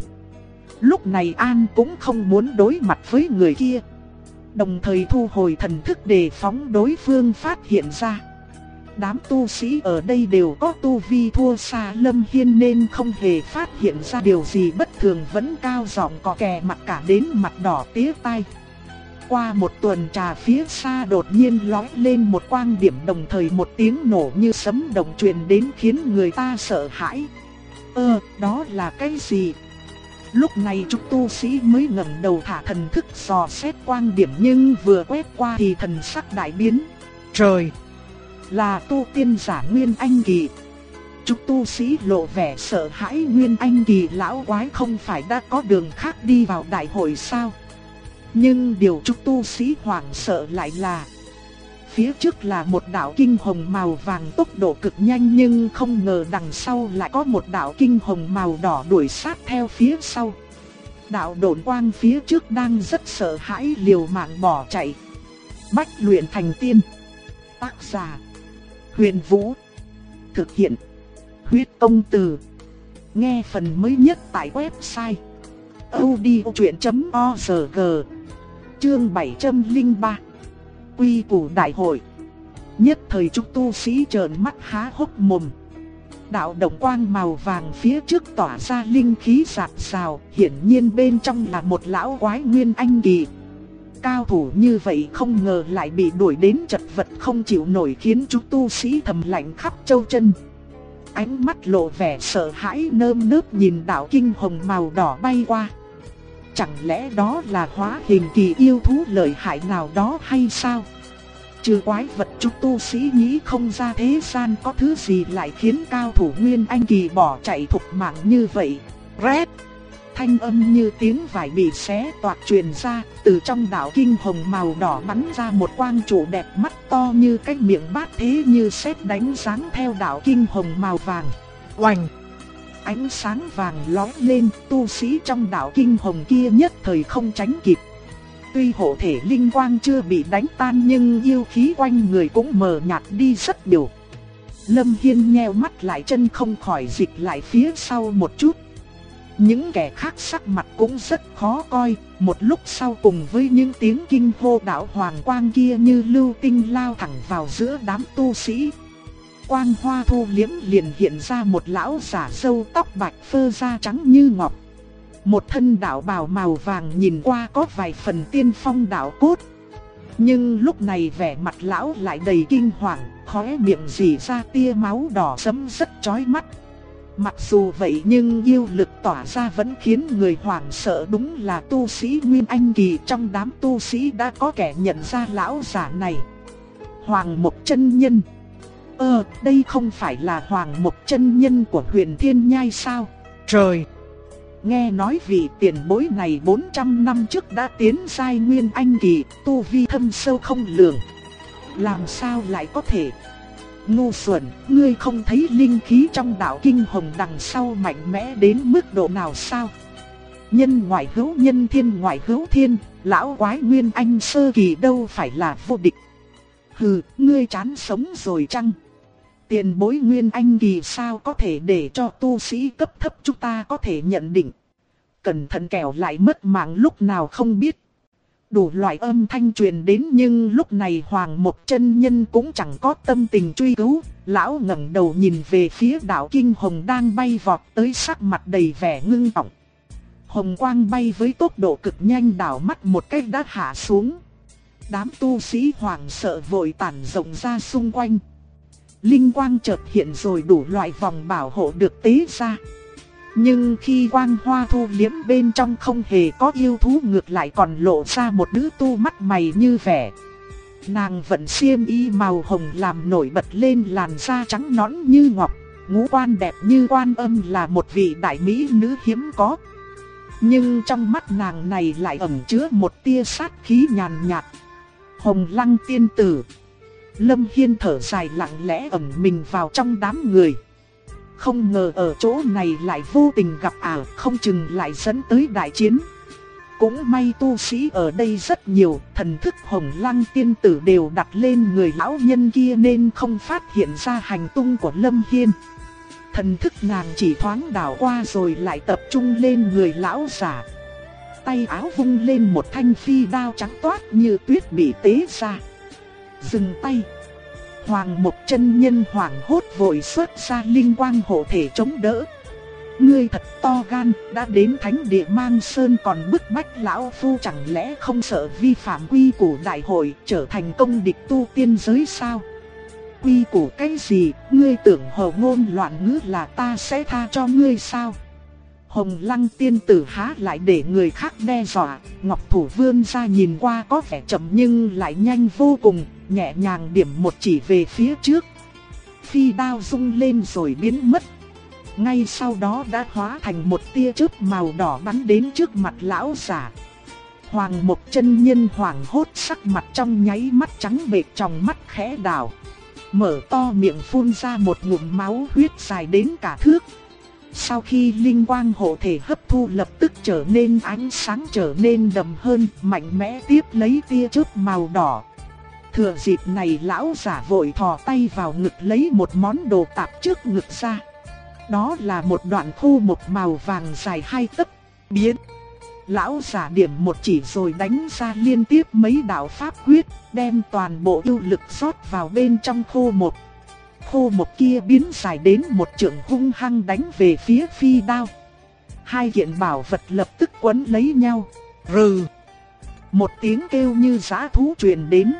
Lúc này An cũng không muốn đối mặt với người kia, đồng thời thu hồi thần thức đề phóng đối phương phát hiện ra. Đám tu sĩ ở đây đều có tu vi thua xa Lâm Hiên nên không hề phát hiện ra điều gì bất thường, vẫn cao giọng cọ kè mặt cả đến mặt đỏ tía tai. Qua một tuần trà phía xa đột nhiên lóe lên một quang điểm, đồng thời một tiếng nổ như sấm động truyền đến khiến người ta sợ hãi. Đó là cái gì? Lúc này chúng tu sĩ mới ngẩng đầu thả thần thức dò xét quang điểm nhưng vừa quét qua thì thần sắc đại biến. Trời! Là tu tiên giả Nguyên Anh kỳ. Chúng tu sĩ lộ vẻ sợ hãi, Nguyên Anh kỳ lão quái không phải đã có đường khác đi vào đại hội sao? Nhưng điều chúng tu sĩ hoảng sợ lại là phía trước là một đạo kinh hồng màu vàng tốc độ cực nhanh, nhưng không ngờ đằng sau lại có một đạo kinh hồng màu đỏ đuổi sát theo phía sau. Đạo độn quang phía trước đang rất sợ hãi liều mạng bỏ chạy. Bách luyện thành tiên. Tác giả Huyền Vũ. Thực hiện Huyết Công Từ. Nghe phần mới nhất tại website audiochuyện.org. Chương 703. Quy củ đại hội. Nhất thời chúng tu sĩ trợn mắt há hốc mồm. Đạo động quang màu vàng phía trước tỏa ra linh khí rạt rào, hiển nhiên bên trong là một lão quái Nguyên Anh kỳ. Cao thủ như vậy không ngờ lại bị đuổi đến chật vật không chịu nổi, khiến chúng tu sĩ thầm lạnh khắp châu chân. Ánh mắt lộ vẻ sợ hãi nơm nớp nhìn đạo kinh hồng màu đỏ bay qua. Chẳng lẽ đó là hóa hình kỳ yêu thú lợi hại nào đó hay sao? Trừ quái vật, chúng tu sĩ nghĩ không ra thế gian có thứ gì lại khiến cao thủ Nguyên Anh kỳ bỏ chạy thục mạng như vậy. Rét! Thanh âm như tiếng vải bị xé toạc truyền ra, từ trong đạo kinh hồng màu đỏ bắn ra một quang trụ đẹp mắt to như cái miệng bát, thế như sét đánh giáng theo đạo kinh hồng màu vàng. Oành! Ánh sáng vàng lóe lên, tu sĩ trong đạo kinh hồng kia nhất thời không tránh kịp. Tuy hộ thể linh quang chưa bị đánh tan nhưng yêu khí quanh người cũng mờ nhạt đi rất nhiều. Lâm Hiên nheo mắt lại, chân không khỏi dịch lại phía sau một chút. Những kẻ khác sắc mặt cũng rất khó coi, một lúc sau cùng với những tiếng kinh hô đạo hoàng quang kia như lưu tinh lao thẳng vào giữa đám tu sĩ. Quang hoa thu liễm liền hiện ra một lão giả râu tóc bạch, phơ da trắng như ngọc. Một thân đạo bào màu vàng nhìn qua có vài phần tiên phong đạo cốt. Nhưng lúc này vẻ mặt lão lại đầy kinh hoàng, khóe miệng rỉ ra tia máu đỏ sẫm rất chói mắt. Mặc dù vậy nhưng yêu lực tỏa ra vẫn khiến người hoảng sợ, đúng là tu sĩ Nguyên Anh kỳ. Trong đám tu sĩ đã có kẻ nhận ra lão giả này. Hoàng Mộc chân nhân. Đây không phải là Hoàng Mộc chân nhân của Huyền Thiên Nhai sao? Trời! Nghe nói vị tiền bối này 400 năm trước đã tiến giai Nguyên Anh kỳ, tu vi thâm sâu không lường. Làm sao lại có thể? Ngu xuẩn, ngươi không thấy linh khí trong đạo kinh hồng đằng sau mạnh mẽ đến mức độ nào sao? Nhân ngoại hữu nhân, thiên ngoại hữu thiên, lão quái Nguyên Anh sơ kỳ đâu phải là vô địch. Hừ, ngươi chán sống rồi chăng? Tiền bối Nguyên Anh kỳ sao có thể để cho tu sĩ cấp thấp chúng ta có thể nhận định. Cẩn thận kẻo lại mất mạng lúc nào không biết. Đủ loại âm thanh truyền đến nhưng lúc này Hoàng Mộc chân nhân cũng chẳng có tâm tình truy cứu. Lão ngẩng đầu nhìn về phía đạo kinh hồng đang bay vọt tới, sắc mặt đầy vẻ ngưng trọng. Hồng quang bay với tốc độ cực nhanh, đảo mắt một cách đã hạ xuống. Đám tu sĩ hoảng sợ vội tản rộng ra xung quanh. Linh quang chợt hiện rồi đủ loại vòng bảo hộ được tế ra. Nhưng khi quang hoa thu liễm, bên trong không hề có yêu thú, ngược lại còn lộ ra một nữ tu mắt mày như vẻ. Nàng vận xiêm y màu hồng làm nổi bật lên làn da trắng nõn như ngọc, ngũ quan đẹp như Quan Âm, là một vị đại mỹ nữ hiếm có. Nhưng trong mắt nàng này lại ẩn chứa một tia sát khí nhàn nhạt. Hồng Lăng tiên tử. Lâm Hiên thở dài lặng lẽ ẩn mình vào trong đám người. Không ngờ ở chỗ này lại vô tình gặp ảo, không chừng lại dẫn tới đại chiến. Cũng may tu sĩ ở đây rất nhiều, thần thức Hồng Lăng tiên tử đều đặt lên người lão nhân kia nên không phát hiện ra hành tung của Lâm Hiên. Thần thức nàng chỉ thoáng đảo qua rồi lại tập trung lên người lão giả. Tay áo vung lên một thanh phi đao trắng toát như tuyết bị tế ra. Dừng tay. Hoàng Mộc chân nhân hoảng hốt vội xuất ra linh quang hộ thể chống đỡ. Ngươi thật to gan, đã đến thánh địa Mang Sơn còn bức bách lão phu, chẳng lẽ không sợ vi phạm quy củ đại hội, trở thành công địch tu tiên giới sao? Quy củ cái gì, ngươi tưởng hồ ngôn loạn ngữ là ta sẽ tha cho ngươi sao? Hồng Lăng tiên tử há lại để người khác đe dọa, ngọc thủ vươn ra nhìn qua có vẻ chậm nhưng lại nhanh vô cùng, nhẹ nhàng điểm một chỉ về phía trước. Phi đao rung lên rồi biến mất. Ngay sau đó đã hóa thành một tia chớp màu đỏ bắn đến trước mặt lão giả. Hoàng Mộc chân nhân hoảng hốt, sắc mặt trong nháy mắt trắng bệch, tròng mắt khẽ đảo, mở to miệng phun ra một ngụm máu huyết dài đến cả thước. Sau khi linh quang hộ thể hấp thu lập tức trở nên ánh sáng trở nên đậm hơn, mạnh mẽ tiếp lấy tia chớp màu đỏ. Thừa dịp này lão giả vội thò tay vào ngực lấy một món đồ tạp trước ngực ra. Đó là một đoạn khô một màu vàng dài 2 tấc. Biến! Lão giả điểm một chỉ rồi đánh ra liên tiếp mấy đạo pháp quyết, đem toàn bộ yêu lực rót vào bên trong khô một. Khô một kia biến dài đến một trượng, hung hăng đánh về phía phi đao. Hai kiện bảo vật lập tức quấn lấy nhau. Rừ! Một tiếng kêu như dã thú truyền đến.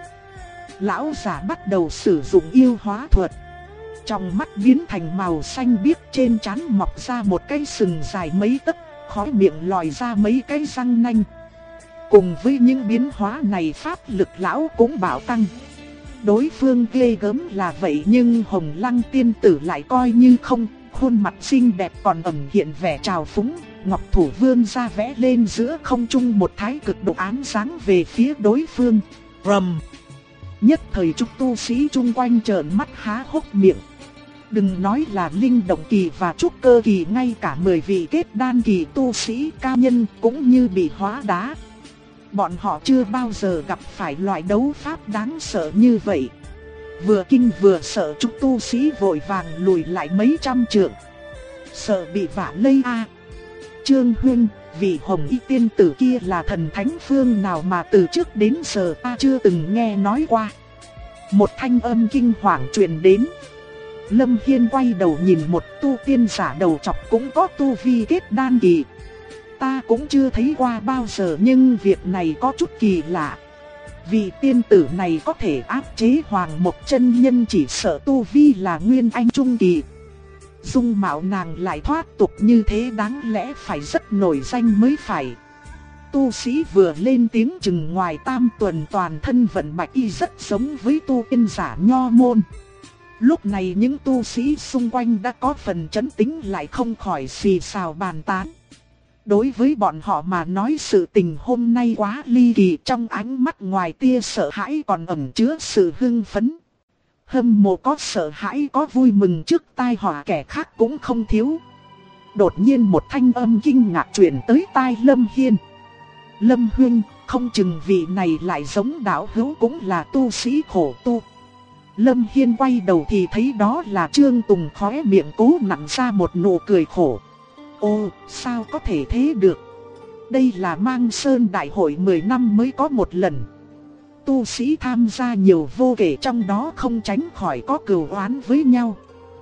Lão giả bắt đầu sử dụng yêu hóa thuật. Trong mắt biến thành màu xanh biếc, trên trán mọc ra một cái sừng dài mấy tấc, khóe miệng lòi ra mấy cái răng nanh. Cùng với những biến hóa này, pháp lực lão cũng bạo tăng. Đối phương ghê gớm là vậy nhưng Hồng Lăng tiên tử lại coi như không, khuôn mặt xinh đẹp còn ẩn hiện vẻ trào phúng, ngọc thủ vươn ra vẽ lên giữa không trung một thái cực độ án sáng về phía đối phương. Rầm! Nhất thời chúng tu sĩ chung quanh trợn mắt há hốc miệng. Đừng nói là linh động kỳ và trúc cơ kỳ, ngay cả 10 vị kết đan kỳ tu sĩ cao nhân cũng như bị hóa đá. Bọn họ chưa bao giờ gặp phải loại đấu pháp đáng sợ như vậy. Vừa kinh vừa sợ, chúng tu sĩ vội vàng lùi lại mấy trăm trượng. Sợ bị vạ lây a. Trương huynh, vị Hồng Y tiên tử kia là thần thánh phương nào mà từ trước đến giờ ta chưa từng nghe nói qua. Một thanh âm kinh hoàng truyền đến. Lâm Hiên quay đầu nhìn một tu tiên giả đầu trọc cũng có tu vi kết đan kỳ. Ta cũng chưa thấy qua bao giờ, nhưng việc này có chút kỳ lạ. Vị tiên tử này có thể áp chế Hoàng Mộc chân nhân, chỉ sợ tu vi là nguyên anh trung kỳ. Dung mạo nàng lại thoát tục như thế, đáng lẽ phải rất nổi danh mới phải. Tu sĩ vừa lên tiếng chừng ngoài tam tuần, toàn thân vận bạch y rất giống với tu tiên giả nho môn. Lúc này những tu sĩ xung quanh đã có phần chấn tĩnh, lại không khỏi xì xào bàn tán. Đối với bọn họ mà nói, sự tình hôm nay quá ly kỳ, trong ánh mắt ngoài tia sợ hãi còn ẩn chứa sự hưng phấn. Hâm mộ có sợ hãi, có vui mừng trước tai họa kẻ khác cũng không thiếu. Đột nhiên một thanh âm kinh ngạc truyền tới tai Lâm Hiên. Lâm huynh, không chừng vị này lại giống đạo hữu cũng là tu sĩ khổ tu. Lâm Hiên quay đầu thì thấy đó là Trương Tùng, khóe miệng cố nặn ra một nụ cười khổ. Ô, sao có thể thế được? Đây là Mang Sơn đại hội 10 năm mới có một lần. Tu sĩ tham gia nhiều vô kể, trong đó không tránh khỏi có cừu oán với nhau.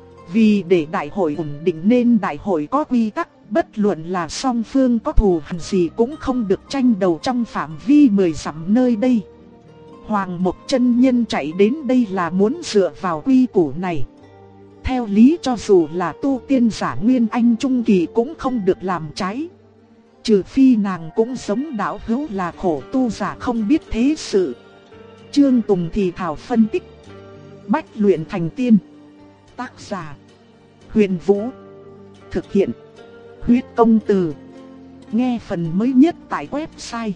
Vì để đại hội ổn định nên đại hội có quy tắc, bất luận là song phương có thù hằn gì cũng không được tranh đầu trong phạm vi 10 dặm nơi đây. Hoàng Mộc chân nhân chạy đến đây là muốn dựa vào quy củ này. Theo lý cho dù là tu tiên giả nguyên anh trung kỳ cũng không được làm trái. Trừ phi nàng cũng giống đạo hữu là khổ tu giả không biết thế sự. Trương Tùng thì thảo phân tích. Bách luyện thành tiên. Tác giả Huyền Vũ. Thực hiện Huyết Công Từ. Nghe phần mới nhất tại website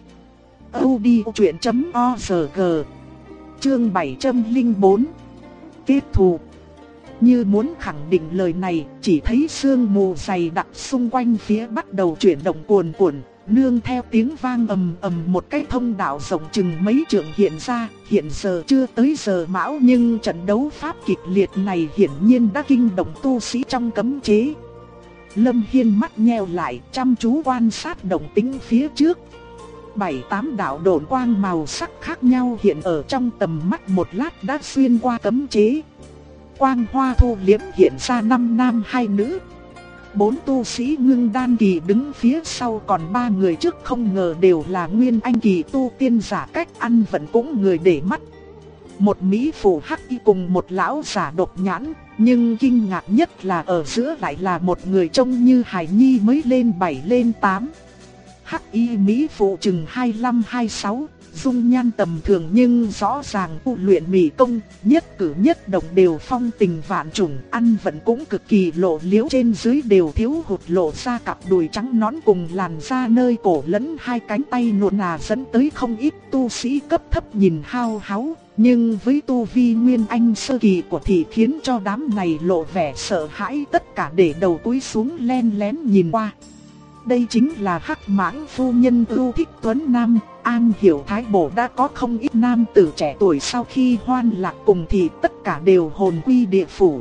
audiochuyện.org. Chương 704. Kết thù. Như muốn khẳng định lời này, chỉ thấy sương mù dày đặc xung quanh phía bắt đầu chuyển động cuồn cuộn, nương theo tiếng vang ầm ầm, một cái thông đạo rộng chừng mấy trượng hiện ra. Hiện giờ chưa tới giờ mão nhưng trận đấu pháp kịch liệt này hiển nhiên đã kinh động tu sĩ trong cấm chế. Lâm Hiên mắt nheo lại, chăm chú quan sát động tĩnh phía trước. 7-8 đạo độn quang màu sắc khác nhau hiện ở trong tầm mắt, một lát đã xuyên qua cấm chế. Quang hoa thu liếm hiện ra 5 nam 2 nữ. 4 tu sĩ ngưng đan kỳ đứng phía sau, còn 3 người trước không ngờ đều là nguyên anh kỳ tu tiên giả, cách ăn vẫn cũng người để mắt. Một mỹ phụ hắc y cùng một lão giả độc nhãn, nhưng kinh ngạc nhất là ở giữa lại là một người trông như hài nhi mới lên 7 lên 8. hắc y mỹ phụ chừng 25-26, dung nhan tầm thường nhưng rõ ràng tu luyện mỹ công, nhất cử nhất động đều phong tình vạn trùng, ăn vận cũng cực kỳ lộ liễu, trên dưới đều thiếu hụt lộ ra cặp đùi trắng nõn cùng làn da nơi cổ lẫn hai cánh tay nuột nà, dẫn tới không ít tu sĩ cấp thấp nhìn hao háo. Nhưng với tu vi nguyên anh sơ kỳ của thị khiến cho đám này lộ vẻ sợ hãi, tất cả để đầu cúi xuống len lén nhìn qua. Đây chính là Hắc Mãng phu nhân ưu thích tuấn nam. An hiểu thái bộ đã có không ít nam tử trẻ tuổi sau khi hoan lạc cùng thì tất cả đều hồn quy địa phủ.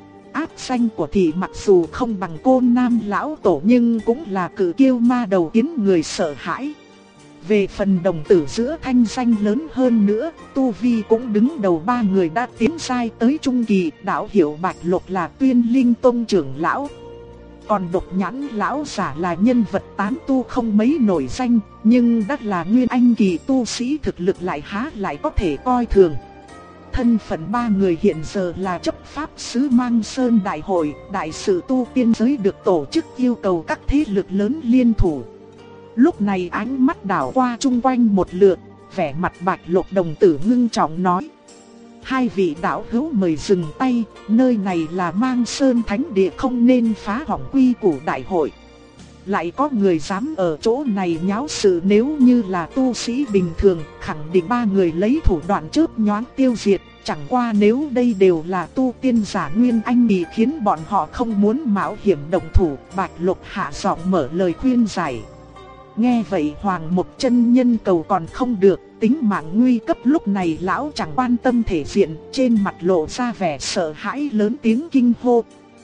Áp danh của thị mặc dù không bằng Côn Nam lão tổ nhưng cũng là cự kiêu ma đầu khiến người sợ hãi. Về phần đồng tử giữa thanh danh lớn hơn nữa, tu vi cũng đứng đầu ba người đã tiến giai tới trung kỳ. Đạo hiểu Bạch Lộc là Tuyên Linh Tông trưởng lão, còn Độc Nhãn lão giả là nhân vật tán tu không mấy nổi danh, nhưng đã là nguyên anh kỳ tu sĩ, thực lực lại há lại có thể coi thường. Thân phận ba người hiện giờ là chấp pháp sứ Mang Sơn Đại Hội, đại sự tu tiên giới được tổ chức yêu cầu các thế lực lớn liên thủ. Lúc này ánh mắt đảo qua chung quanh một lượt, vẻ mặt Bạch Lộc đồng tử ngưng trọng nói: hai vị đạo hữu mời dừng tay, nơi này là Mang Sơn Thánh Địa, không nên phá hỏng quy củ đại hội. Lại có người dám ở chỗ này nháo sự, nếu như là tu sĩ bình thường, khẳng định ba người lấy thủ đoạn chớp nhoáng tiêu diệt. Chẳng qua nếu đây đều là tu tiên giả nguyên anh thì khiến bọn họ không muốn mạo hiểm động thủ. Bạch Lộc hạ giọng mở lời khuyên giải. Nghe vậy Hoàng Mộc chân nhân cầu còn không được, tính mạng nguy cấp lúc này lão chẳng quan tâm thể diện, trên mặt lộ ra vẻ sợ hãi, lớn tiếng kinh hô: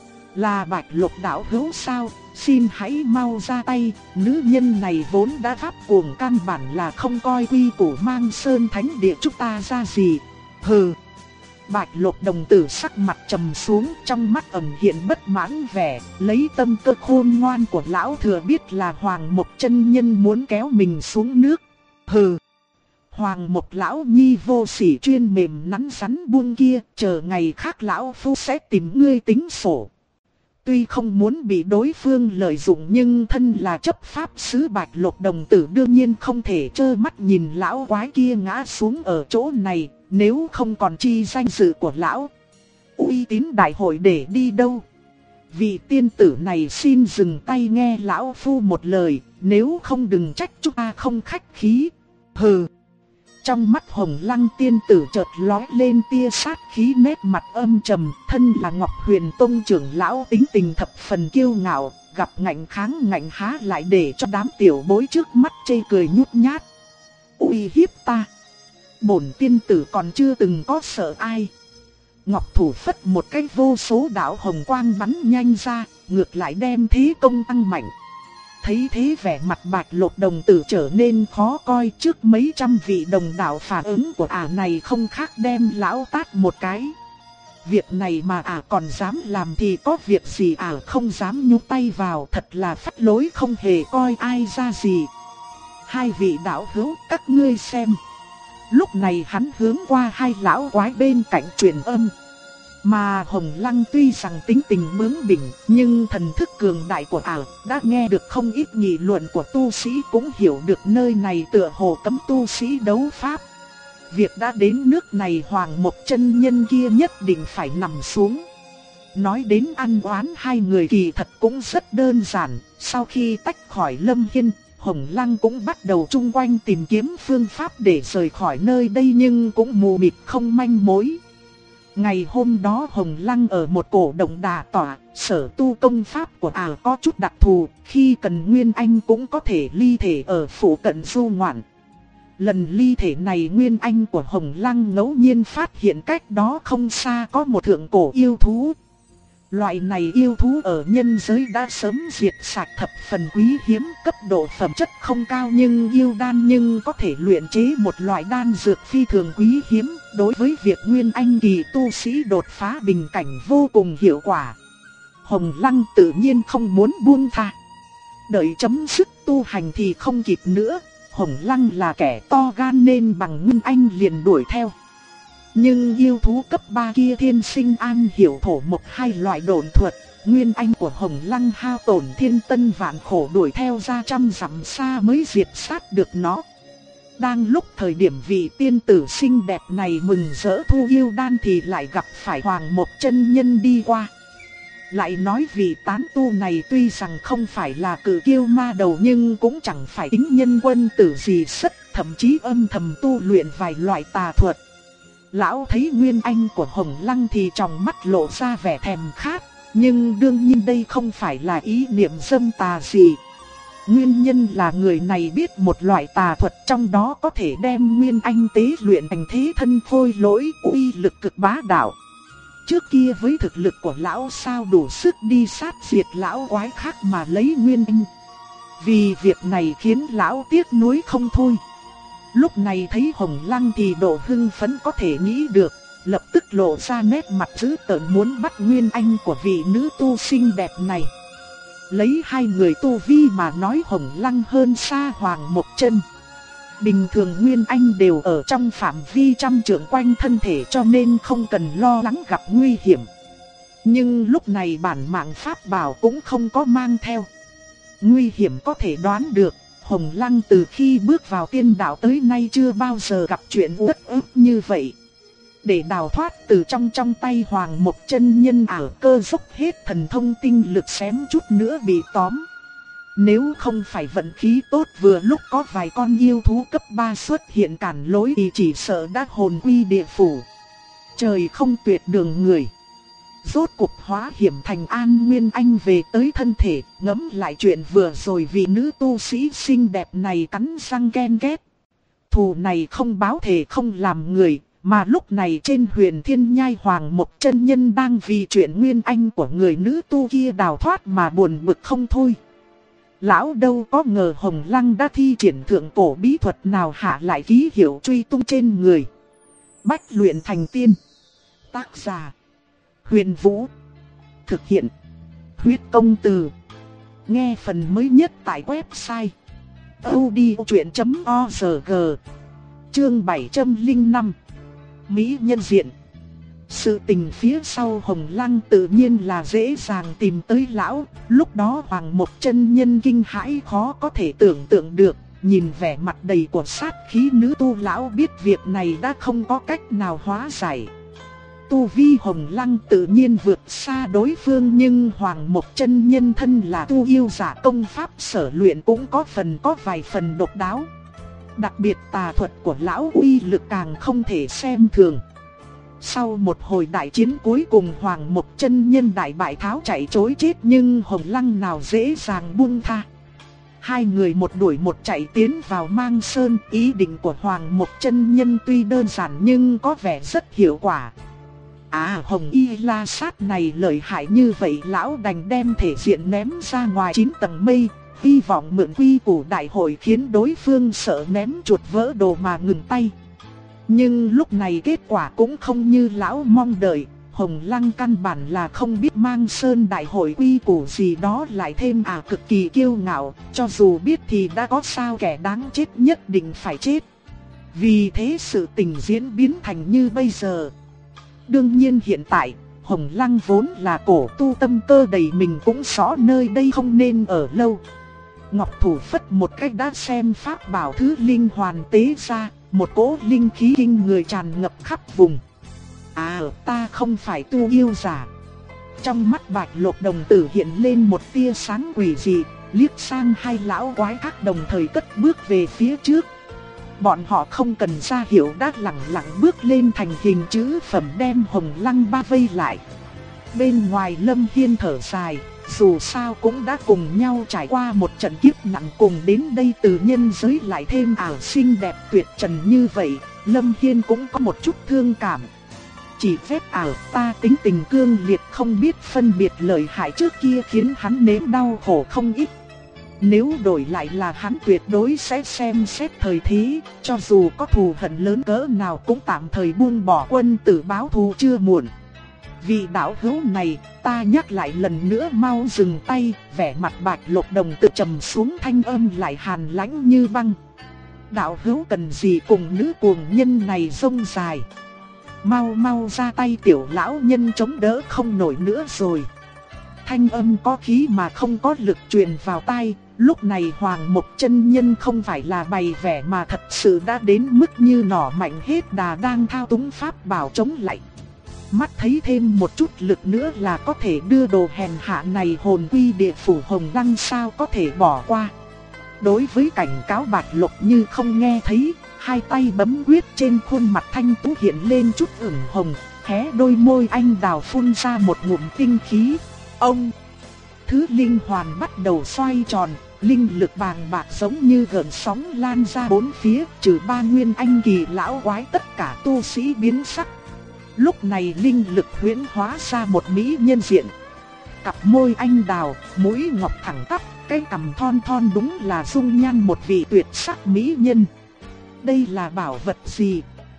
là Bạch Lộc đạo hữu sao? Xin hãy mau ra tay, nữ nhân này vốn đã pháp cuồng, căn bản là không coi quy củ Mang Sơn Thánh Địa chúng ta ra gì. Hừ. Bạch Lộc đồng tử sắc mặt trầm xuống, trong mắt ẩn hiện bất mãn vẻ, lấy tâm cơ khôn ngoan của lão thừa biết là Hoàng Mộc chân nhân muốn kéo mình xuống nước. Hừ. Hoàng Mộc lão nhi vô sỉ chuyên mềm nắn rắn buông kia, chờ ngày khác lão phu sẽ tìm ngươi tính sổ. Tuy không muốn bị đối phương lợi dụng nhưng thân là chấp pháp sứ Bạch Lộc đồng tử đương nhiên không thể trơ mắt nhìn lão quái kia ngã xuống ở chỗ này, nếu không còn chi danh dự của lão, uy tín đại hội để đi đâu. Vị tiên tử này xin dừng tay nghe lão phu một lời, nếu không đừng trách chúng ta không khách khí. Hừ. Trong mắt Hồng Lăng tiên tử chợt lóe lên tia sát khí, nét mặt âm trầm, thân là Ngọc Huyền Tông trưởng lão tính tình thập phần kiêu ngạo, gặp ngạnh kháng ngạnh há lại để cho đám tiểu bối trước mắt chê cười nhút nhát. Uy hiếp ta? Bổn tiên tử còn chưa từng có sợ ai. Ngọc thủ phất một cái, vô số đạo hồng quang bắn nhanh ra, ngược lại đem thế công tăng mạnh. Thấy thế vẻ mặt Bạch Lộc đồng tử trở nên khó coi, trước mấy trăm vị đồng đạo phản ứng của ả này không khác đem lão tát một cái. Việc này mà ả còn dám làm thì có việc gì ả không dám nhúc tay vào, thật là phách lối không hề coi ai ra gì. Hai vị đạo hữu các ngươi xem. Lúc này hắn hướng qua hai lão quái bên cạnh truyền âm. Mà Hồng Lăng tuy rằng tính tình bướng bỉnh, nhưng thần thức cường đại của ả đã nghe được không ít nghị luận của tu sĩ, cũng hiểu được nơi này tựa hồ cấm tu sĩ đấu pháp. Việc đã đến nước này, Hoàng Mộc chân nhân kia nhất định phải nằm xuống. Nói đến ăn oán hai người kỳ thật cũng rất đơn giản. Sau khi tách khỏi Lâm Hiên, Hồng Lăng cũng bắt đầu chung quanh tìm kiếm phương pháp để rời khỏi nơi đây, nhưng cũng mù mịt không manh mối. Ngày hôm đó Hồng Lăng ở một cổ động đà tọa, sở tu công pháp của ả có chút đặc thù, khi cần Nguyên Anh cũng có thể ly thể ở phủ cận du ngoạn. Lần ly thể này Nguyên Anh của Hồng Lăng ngẫu nhiên phát hiện cách đó không xa có một thượng cổ yêu thú. Loại này yêu thú ở nhân giới đã sớm diệt sạch, thập phần quý hiếm, cấp độ phẩm chất không cao nhưng yêu đan, nhưng có thể luyện chế một loại đan dược phi thường quý hiếm, đối với việc Nguyên Anh kỳ tu sĩ đột phá bình cảnh vô cùng hiệu quả. Hồng Lăng tự nhiên không muốn buông tha. Đợi chấm dứt tu hành thì không kịp nữa, Hồng Lăng là kẻ to gan nên bằng Nguyên Anh liền đuổi theo. Nhưng yêu thú cấp 3 kia thiên sinh an hiểu thổ mộc hai loại độn thuật, Nguyên Anh của Hồng Lăng hao tổn thiên tân vạn khổ đuổi theo ra trăm dặm xa mới diệt sát được nó. Đang lúc thời điểm vị tiên tử xinh đẹp này mừng rỡ thu yêu đan thì lại gặp phải Hoàng Mộc chân nhân đi qua. Lại nói vị tán tu này tuy rằng không phải là cử kiêu ma đầu nhưng cũng chẳng phải tính nhân quân tử gì sất, thậm chí âm thầm tu luyện vài loại tà thuật. Lão thấy Nguyên Anh của Hồng Lăng thì trong mắt lộ ra vẻ thèm khát, nhưng đương nhiên đây không phải là ý niệm dâm tà gì. Nguyên nhân là người này biết một loại tà thuật trong đó có thể đem Nguyên Anh tế luyện thành thế thân khôi lỗi, uy lực cực bá đạo. Trước kia với thực lực của lão sao đủ sức đi sát diệt lão quái khác mà lấy Nguyên Anh. Vì việc này khiến lão tiếc nuối không thôi. Lúc này thấy Hồng Lăng thì độ hưng phấn có thể nghĩ được, lập tức lộ ra nét mặt dữ tợn muốn bắt Nguyên Anh của vị nữ tu xinh đẹp này. Lấy hai người tu vi mà nói Hồng Lăng hơn xa Hoàng Mộc Chân. Bình thường Nguyên Anh đều ở trong phạm vi trăm trượng quanh thân thể cho nên không cần lo lắng gặp nguy hiểm. Nhưng lúc này bản mạng pháp bảo cũng không có mang theo. Nguy hiểm có thể đoán được, Hồng Lăng từ khi bước vào tiên đạo tới nay chưa bao giờ gặp chuyện uất ức như vậy. Để đào thoát từ trong tay Hoàng Mộc chân nhân ảo cơ dốc hết thần thông tinh lực xém chút nữa bị tóm. Nếu không phải vận khí tốt vừa lúc có vài con yêu thú cấp 3 xuất hiện cản lối thì chỉ sợ đã hồn quy địa phủ. Trời không tuyệt đường người. Rốt cuộc hóa hiểm thành an Nguyên Anh về tới thân thể, ngẫm lại chuyện vừa rồi vì nữ tu sĩ xinh đẹp này cắn răng ghen ghét. Thù này không báo thề không làm người, mà lúc này trên Huyền Thiên Nhai Hoàng Mộc chân nhân đang vì chuyện Nguyên Anh của người nữ tu kia đào thoát mà buồn bực không thôi. Lão đâu có ngờ Hồng Lăng đã thi triển thượng cổ bí thuật nào hạ lại ký hiệu truy tung trên người. Bách luyện thành tiên. Tác giả Huyền Vũ. Thực hiện Huyết Công Từ. Nghe phần mới nhất tại website audiochuyện.org. Chương 705. Mỹ nhân diện. Sự tình phía sau Hồng Lăng tự nhiên là dễ dàng tìm tới lão. Lúc đó Hoàng Mộc chân nhân kinh hãi khó có thể tưởng tượng được. Nhìn vẻ mặt đầy của sát khí nữ tu, lão biết việc này đã không có cách nào hóa giải. Tu vi Hồng Lăng tự nhiên vượt xa đối phương, nhưng Hoàng Mộc chân nhân thân là tu yêu giả, công pháp sở luyện cũng có vài phần độc đáo. Đặc biệt tà thuật của lão uy lực càng không thể xem thường. Sau một hồi đại chiến cuối cùng Hoàng Mộc chân nhân đại bại tháo chạy trối chết, nhưng Hồng Lăng nào dễ dàng buông tha. Hai người một đuổi một chạy tiến vào Mang Sơn. Ý định của Hoàng Mộc chân nhân tuy đơn giản nhưng có vẻ rất hiệu quả. Hồng Y La Sát này lợi hại như vậy, lão đành đem thể diện ném ra ngoài 9 tầng mây, hy vọng mượn quy củ đại hội khiến đối phương sợ ném chuột vỡ đồ mà ngừng tay. Nhưng lúc này kết quả cũng không như lão mong đợi. Hồng Lăng căn bản là không biết Mang Sơn đại hội quy củ gì đó, lại thêm cực kỳ kiêu ngạo, cho dù biết thì đã có sao, kẻ đáng chết nhất định phải chết. Vì thế sự tình diễn biến thành như bây giờ. Đương nhiên hiện tại, Hồng Lăng vốn là cổ tu, tâm cơ đầy mình cũng rõ nơi đây không nên ở lâu. Ngọc thủ phất một cách đã xem pháp bảo thứ linh hoàn tế ra, một cỗ linh khí kinh người tràn ngập khắp vùng. Ta không phải tu yêu giả. Trong mắt Bạch Lộc đồng tử hiện lên một tia sáng quỷ dị, liếc sang hai lão quái khác đồng thời cất bước về phía trước. Bọn họ không cần ra hiệu đã lặng lặng bước lên thành hình chữ phẩm đem Hồng Lăng bao vây lại. Bên ngoài Lâm Hiên thở dài, dù sao cũng đã cùng nhau trải qua một trận kiếp nặng, cùng đến đây từ nhân giới lại thêm xinh đẹp tuyệt trần như vậy, Lâm Hiên cũng có một chút thương cảm. Chỉ phép ta tính tình cương liệt không biết phân biệt lợi hại trước kia khiến hắn nếm đau khổ không ít. Nếu đổi lại là hắn tuyệt đối sẽ xem xét thời thế, cho dù có thù hận lớn cỡ nào cũng tạm thời buông bỏ quân tử báo thù chưa muộn. Vị đạo hữu này, ta nhắc lại lần nữa mau dừng tay. Vẻ mặt Bạch Lộc đồng tự trầm xuống, thanh âm lại hàn lãnh như băng. Đạo hữu cần gì cùng nữ cuồng nhân này rông dài. Mau mau ra tay, tiểu lão nhân chống đỡ không nổi nữa rồi. Thanh âm có khí mà không có lực truyền vào tai. Lúc này Hoàng Mộc chân nhân không phải là bày vẻ mà thật sự đã đến mức như nỏ mạnh hết đà đang thao túng pháp bảo chống lại. Mắt thấy thêm một chút lực nữa là có thể đưa đồ hèn hạ này hồn quy địa phủ Hồng Lăng, sao có thể bỏ qua. Đối với cảnh cáo Bạch Lộc như không nghe thấy, hai tay bấm quyết trên khuôn mặt thanh tú hiện lên chút ửng hồng, hé đôi môi anh đào phun ra một ngụm tinh khí. Ông! Thứ linh hoàn bắt đầu xoay tròn, linh lực bàng bạc giống như gợn sóng lan ra bốn phía, trừ ba nguyên anh kỳ lão quái tất cả tu sĩ biến sắc. Lúc này linh lực huyễn hóa ra một mỹ nhân diện. Cặp môi anh đào, mũi ngọc thẳng tắp, cái cằm thon thon đúng là dung nhan một vị tuyệt sắc mỹ nhân. Đây là bảo vật gì?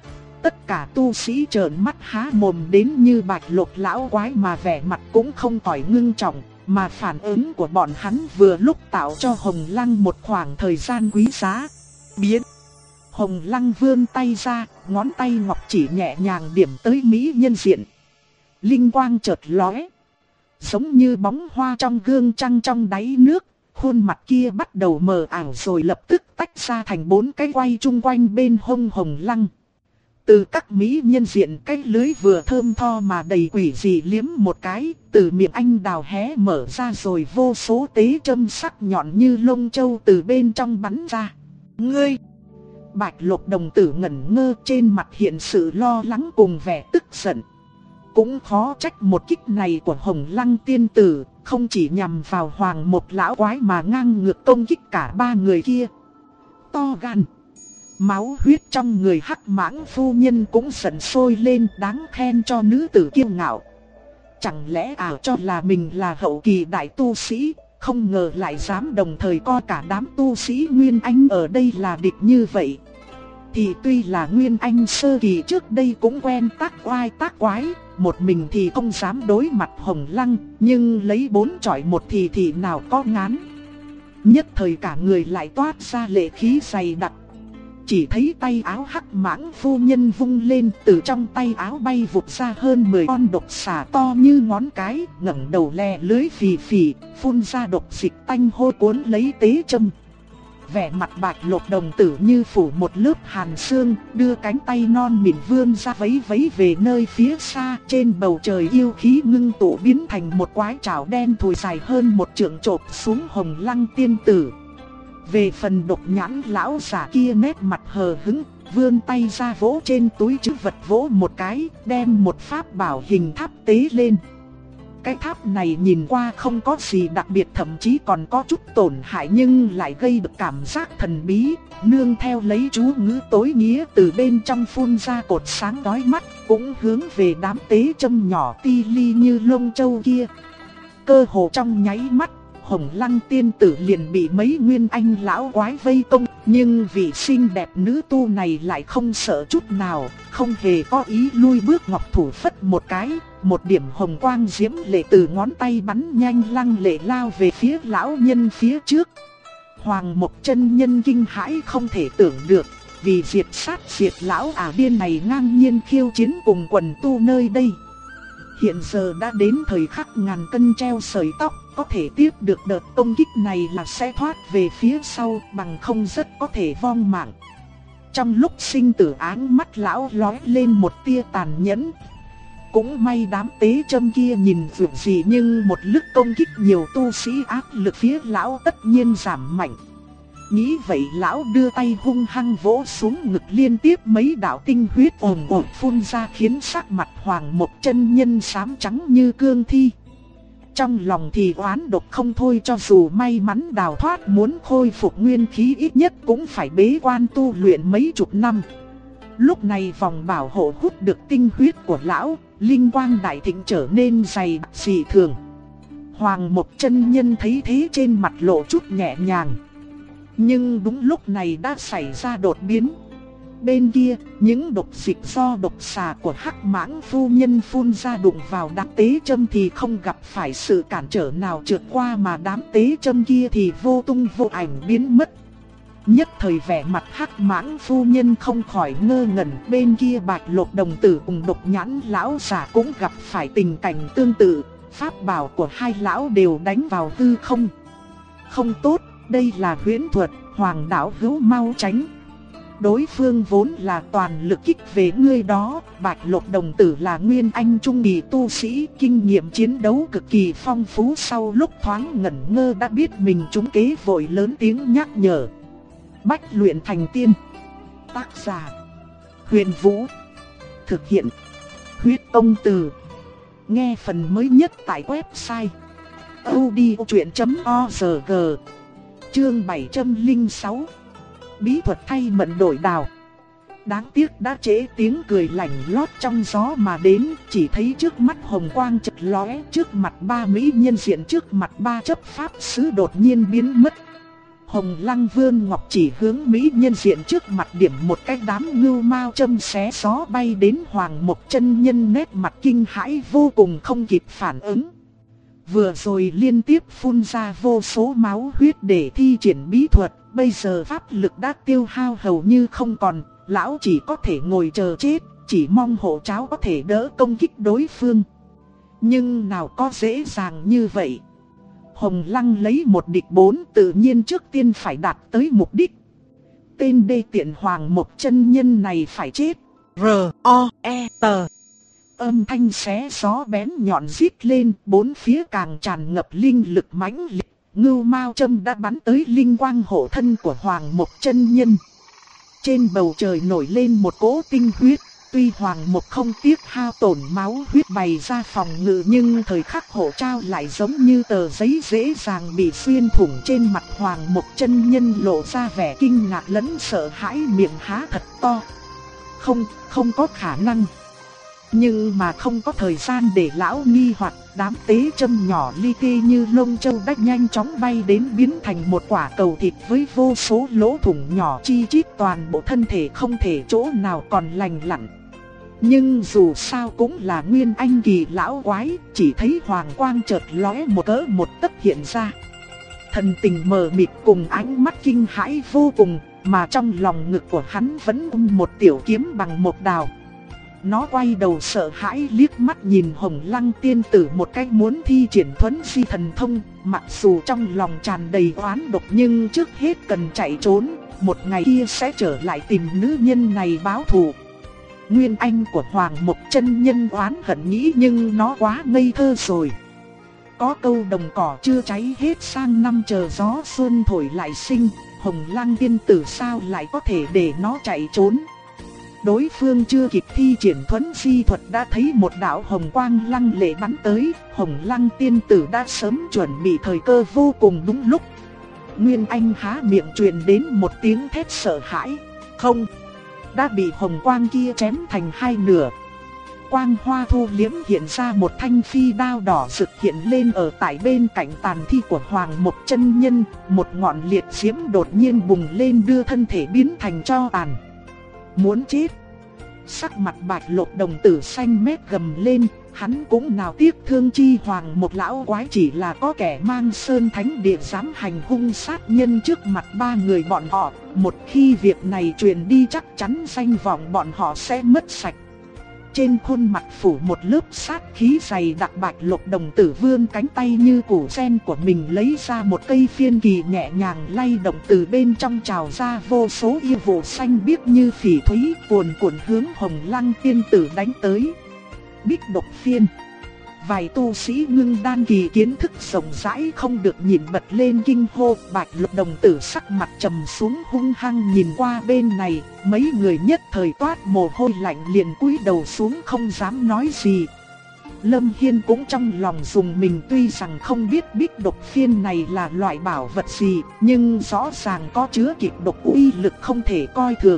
Tất cả tu sĩ trợn mắt há mồm đến như Bạch Lộc lão quái mà vẻ mặt cũng không khỏi ngưng trọng, mà phản ứng của bọn hắn vừa lúc tạo cho Hồng Lăng một khoảng thời gian quý giá. Biến! Hồng Lăng vươn tay ra, ngón tay ngọc chỉ nhẹ nhàng điểm tới mỹ nhân diện. Linh quang chợt lóe, giống như bóng hoa trong gương trăng trong đáy nước, khuôn mặt kia bắt đầu mờ ảo rồi lập tức tách ra thành bốn cái quay chung quanh bên hông Hồng Lăng. Từ các mỹ nhân diện, cái lưới vừa thơm tho mà đầy quỷ dị liếm một cái, từ miệng anh đào hé mở ra rồi vô số tế châm sắc nhọn như lông châu từ bên trong bắn ra. Ngươi! Bạch Lộc đồng tử ngẩn ngơ, trên mặt hiện sự lo lắng cùng vẻ tức giận. Cũng khó trách một kích này của Hồng Lăng tiên tử không chỉ nhằm vào Hoàng Mộc lão quái mà ngang ngược công kích cả ba người kia. To gan! Máu huyết trong người Hắc Mãng phu nhân cũng giận sôi lên, đáng khen cho nữ tử kiêu ngạo. Chẳng lẽ ảo cho là mình là hậu kỳ đại tu sĩ, không ngờ lại dám đồng thời coi cả đám tu sĩ Nguyên Anh ở đây là địch như vậy. Thì tuy là Nguyên Anh sơ kỳ trước đây cũng quen tác oai tác quái, một mình thì không dám đối mặt Hồng Lăng, nhưng lấy bốn chọi một thì nào có ngán. Nhất thời cả người lại toát ra lệ khí dày đặc. Chỉ thấy tay áo Hắc Mãng phu nhân vung lên, từ trong tay áo bay vụt ra hơn 10 con độc xà to như ngón cái, ngẩng đầu le lưới phì phì, phun ra độc dịch tanh hôi cuốn lấy tế châm. Vẻ mặt Bạch Lộc đồng tử như phủ một lớp hàn sương, đưa cánh tay non mịn vươn ra vẫy vẫy về nơi phía xa. Trên bầu trời yêu khí ngưng tụ biến thành một quái trảo đen thùi dài hơn một trượng chộp xuống Hồng Lăng tiên tử. Về phần Độc Nhãn lão giả kia nét mặt hờ hững, vươn tay ra vỗ trên túi trữ vật vỗ một cái, đem một pháp bảo hình tháp tế lên. Cái tháp này nhìn qua không có gì đặc biệt, thậm chí còn có chút tổn hại nhưng lại gây được cảm giác thần bí, nương theo lấy chú ngữ tối nghĩa từ bên trong phun ra cột sáng đói mắt, cũng hướng về đám tế châm nhỏ ti li như lông châu kia. Cơ hồ trong nháy mắt, Hồng Lăng tiên tử liền bị mấy Nguyên Anh lão quái vây công, nhưng vị xinh đẹp nữ tu này lại không sợ chút nào, không hề có ý lui bước, ngọc thủ phất một cái, một điểm hồng quang diễm lệ từ ngón tay bắn nhanh lăng lệ lao về phía lão nhân phía trước. Hoàng Mộc chân nhân kinh hãi không thể tưởng được, vì diệt lão ả điên này ngang nhiên khiêu chiến cùng quần tu nơi đây. Hiện giờ đã đến thời khắc ngàn cân treo sợi tóc, có thể tiếp được đợt công kích này là sẽ thoát về phía sau, bằng không rất có thể vong mạng. Trong lúc sinh tử áng mắt lão lóe lên một tia tàn nhẫn. Cũng may đám tế châm kia nhìn vượt gì, nhưng một lúc công kích nhiều tu sĩ, áp lực phía lão tất nhiên giảm mạnh. Nghĩ vậy lão đưa tay hung hăng vỗ xuống ngực, liên tiếp mấy đạo tinh huyết ồn ồn phun ra khiến sắc mặt Hoàng Mộc chân nhân xám trắng như cương thi. Trong lòng thì oán độc không thôi, cho dù may mắn đào thoát, muốn khôi phục nguyên khí ít nhất cũng phải bế quan tu luyện mấy chục năm. Lúc này vòng bảo hộ hút được tinh huyết của lão, linh quang đại thịnh trở nên dày đặc dị thường. Hoàng Mộc chân nhân thấy thế trên mặt lộ chút nhẹ nhàng. Nhưng đúng lúc này đã xảy ra đột biến. Bên kia, những độc dịch do độc xà của Hắc Mãng phu nhân phun ra đụng vào đám tế châm thì không gặp phải sự cản trở nào trượt qua, mà đám tế châm kia thì vô tung vô ảnh biến mất. Nhất thời vẻ mặt Hắc Mãng phu nhân không khỏi ngơ ngẩn, bên kia Bạch Lộc đồng tử cùng Độc Nhãn lão giả cũng gặp phải tình cảnh tương tự. pháp bảo của hai lão đều đánh vào hư không. Không tốt, đây là huyễn thuật, Hoàng đạo hữu mau tránh. Đối phương vốn là toàn lực kích về ngươi đó, Bạch Lộc đồng tử là nguyên anh trung kỳ tu sĩ, kinh nghiệm chiến đấu cực kỳ phong phú, sau lúc thoáng ngẩn ngơ đã biết mình trúng kế, vội lớn tiếng nhắc nhở. Bách luyện thành tiên. Tác giả: Huyền Vũ. Thực hiện: Huyết Tông Từ. Nghe phần mới nhất tại website audiochuyện.org. Chương 706. Bí thuật thay mận đổi đào. Đáng tiếc đã trễ, tiếng cười lạnh lót trong gió mà đến, chỉ thấy trước mắt hồng quang chợt lóe, trước mặt ba mỹ nhân diện trước mặt ba chấp pháp sứ đột nhiên biến mất. Hồng Lăng vươn ngọc chỉ hướng mỹ nhân diện trước mặt điểm một cái, đám ngưu mao châm xé gió bay đến. Hoàng Mộc chân nhân nét mặt kinh hãi vô cùng, không kịp phản ứng. Vừa rồi liên tiếp phun ra vô số máu huyết để thi triển bí thuật, bây giờ pháp lực đã tiêu hao hầu như không còn, lão chỉ có thể ngồi chờ chết, chỉ mong hộ cháu có thể đỡ công kích đối phương. Nhưng nào có dễ dàng như vậy. Hồng Lăng lấy 1 địch 4, tự nhiên trước tiên phải đạt tới mục đích. Tên đê tiện Hoàng Mộc chân nhân này phải chết. R.O.E.T. Âm thanh xé gió bén nhọn rít lên, bốn phía càng tràn ngập linh lực mãnh liệt. Ngưu mao châm đã bắn tới linh quang hộ thân của Hoàng Mộc chân nhân. Trên bầu trời nổi lên một cỗ tinh huyết. Tuy Hoàng Mộc không tiếc hao tổn máu huyết bày ra phòng ngự, nhưng thời khắc hộ trao lại giống như tờ giấy dễ dàng bị xuyên thủng. Trên mặt Hoàng Mộc chân nhân lộ ra vẻ kinh ngạc lẫn sợ hãi, miệng há thật to. Không có khả năng. Nhưng mà không có thời gian để lão nghi hoặc, đám tế châm nhỏ li ti như lông châu đách nhanh chóng bay đến, biến thành một quả cầu thịt với vô số lỗ thủng nhỏ chi chít, toàn bộ thân thể không thể chỗ nào còn lành lặn. Nhưng dù sao cũng là nguyên anh kỳ lão quái, chỉ thấy hoàng quang chợt lóe một cỡ một tấc hiện ra. Thần tình mờ mịt cùng ánh mắt kinh hãi vô cùng, mà trong lòng ngực của hắn vẫn một tiểu kiếm bằng một đào. Nó quay đầu sợ hãi liếc mắt nhìn Hồng Lăng tiên tử một cách, muốn thi triển thuấn di thần thông. Mặc dù trong lòng tràn đầy oán độc, nhưng trước hết cần chạy trốn, một ngày kia sẽ trở lại tìm nữ nhân này báo thù. Nguyên anh của Hoàng Mộc chân nhân oán hận nghĩ, nhưng nó quá ngây thơ rồi. Có câu đồng cỏ chưa cháy hết, sang năm chờ gió xuân thổi lại sinh. Hồng Lăng tiên tử sao lại có thể để nó chạy trốn. Đối phương chưa kịp thi triển thuấn di thuật đã thấy một đạo hồng quang lăng lệ bắn tới. Hồng Lăng tiên tử đã sớm chuẩn bị thời cơ vô cùng đúng lúc. Nguyên anh há miệng truyền đến một tiếng thét sợ hãi. Không, đã bị hồng quang kia chém thành hai nửa. Quang hoa thu liễm, hiện ra một thanh phi đao đỏ rực hiện lên ở tại bên cạnh tàn thi của Hoàng Mộc chân nhân. Một ngọn liệt diễm đột nhiên bùng lên, đưa thân thể biến thành tro tàn. Muốn chết. Sắc mặt Bạch Lộc đồng tử xanh mét gầm lên, hắn cũng nào tiếc thương chi Hoàng Mộc lão quái, chỉ là có kẻ mang sơn thánh địa dám hành hung sát nhân trước mặt ba người bọn họ. Một khi việc này truyền đi chắc chắn danh vọng bọn họ sẽ mất sạch. Trên khuôn mặt phủ một lớp sát khí dày đặc, Bạch Lộc đồng tử vươn cánh tay như củ sen của mình lấy ra một cây phiên kỳ, nhẹ nhàng lay động, từ bên trong trào ra vô số yêu vụ xanh biếc như phỉ thúy, cuồn cuộn hướng Hồng Lăng tiên tử đánh tới. Bích độc phiên. Vài tu sĩ ngưng đan kỳ kiến thức rộng rãi không được nhìn bật lên kinh hô. Bạch Lộc đồng tử sắc mặt trầm xuống, hung hăng nhìn qua bên này, mấy người nhất thời toát mồ hôi lạnh, liền cúi đầu xuống không dám nói gì. Lâm Hiên cũng trong lòng dùng mình, tuy rằng không biết bích độc phiên này là loại bảo vật gì, nhưng rõ ràng có chứa kịch độc uy lực không thể coi thường.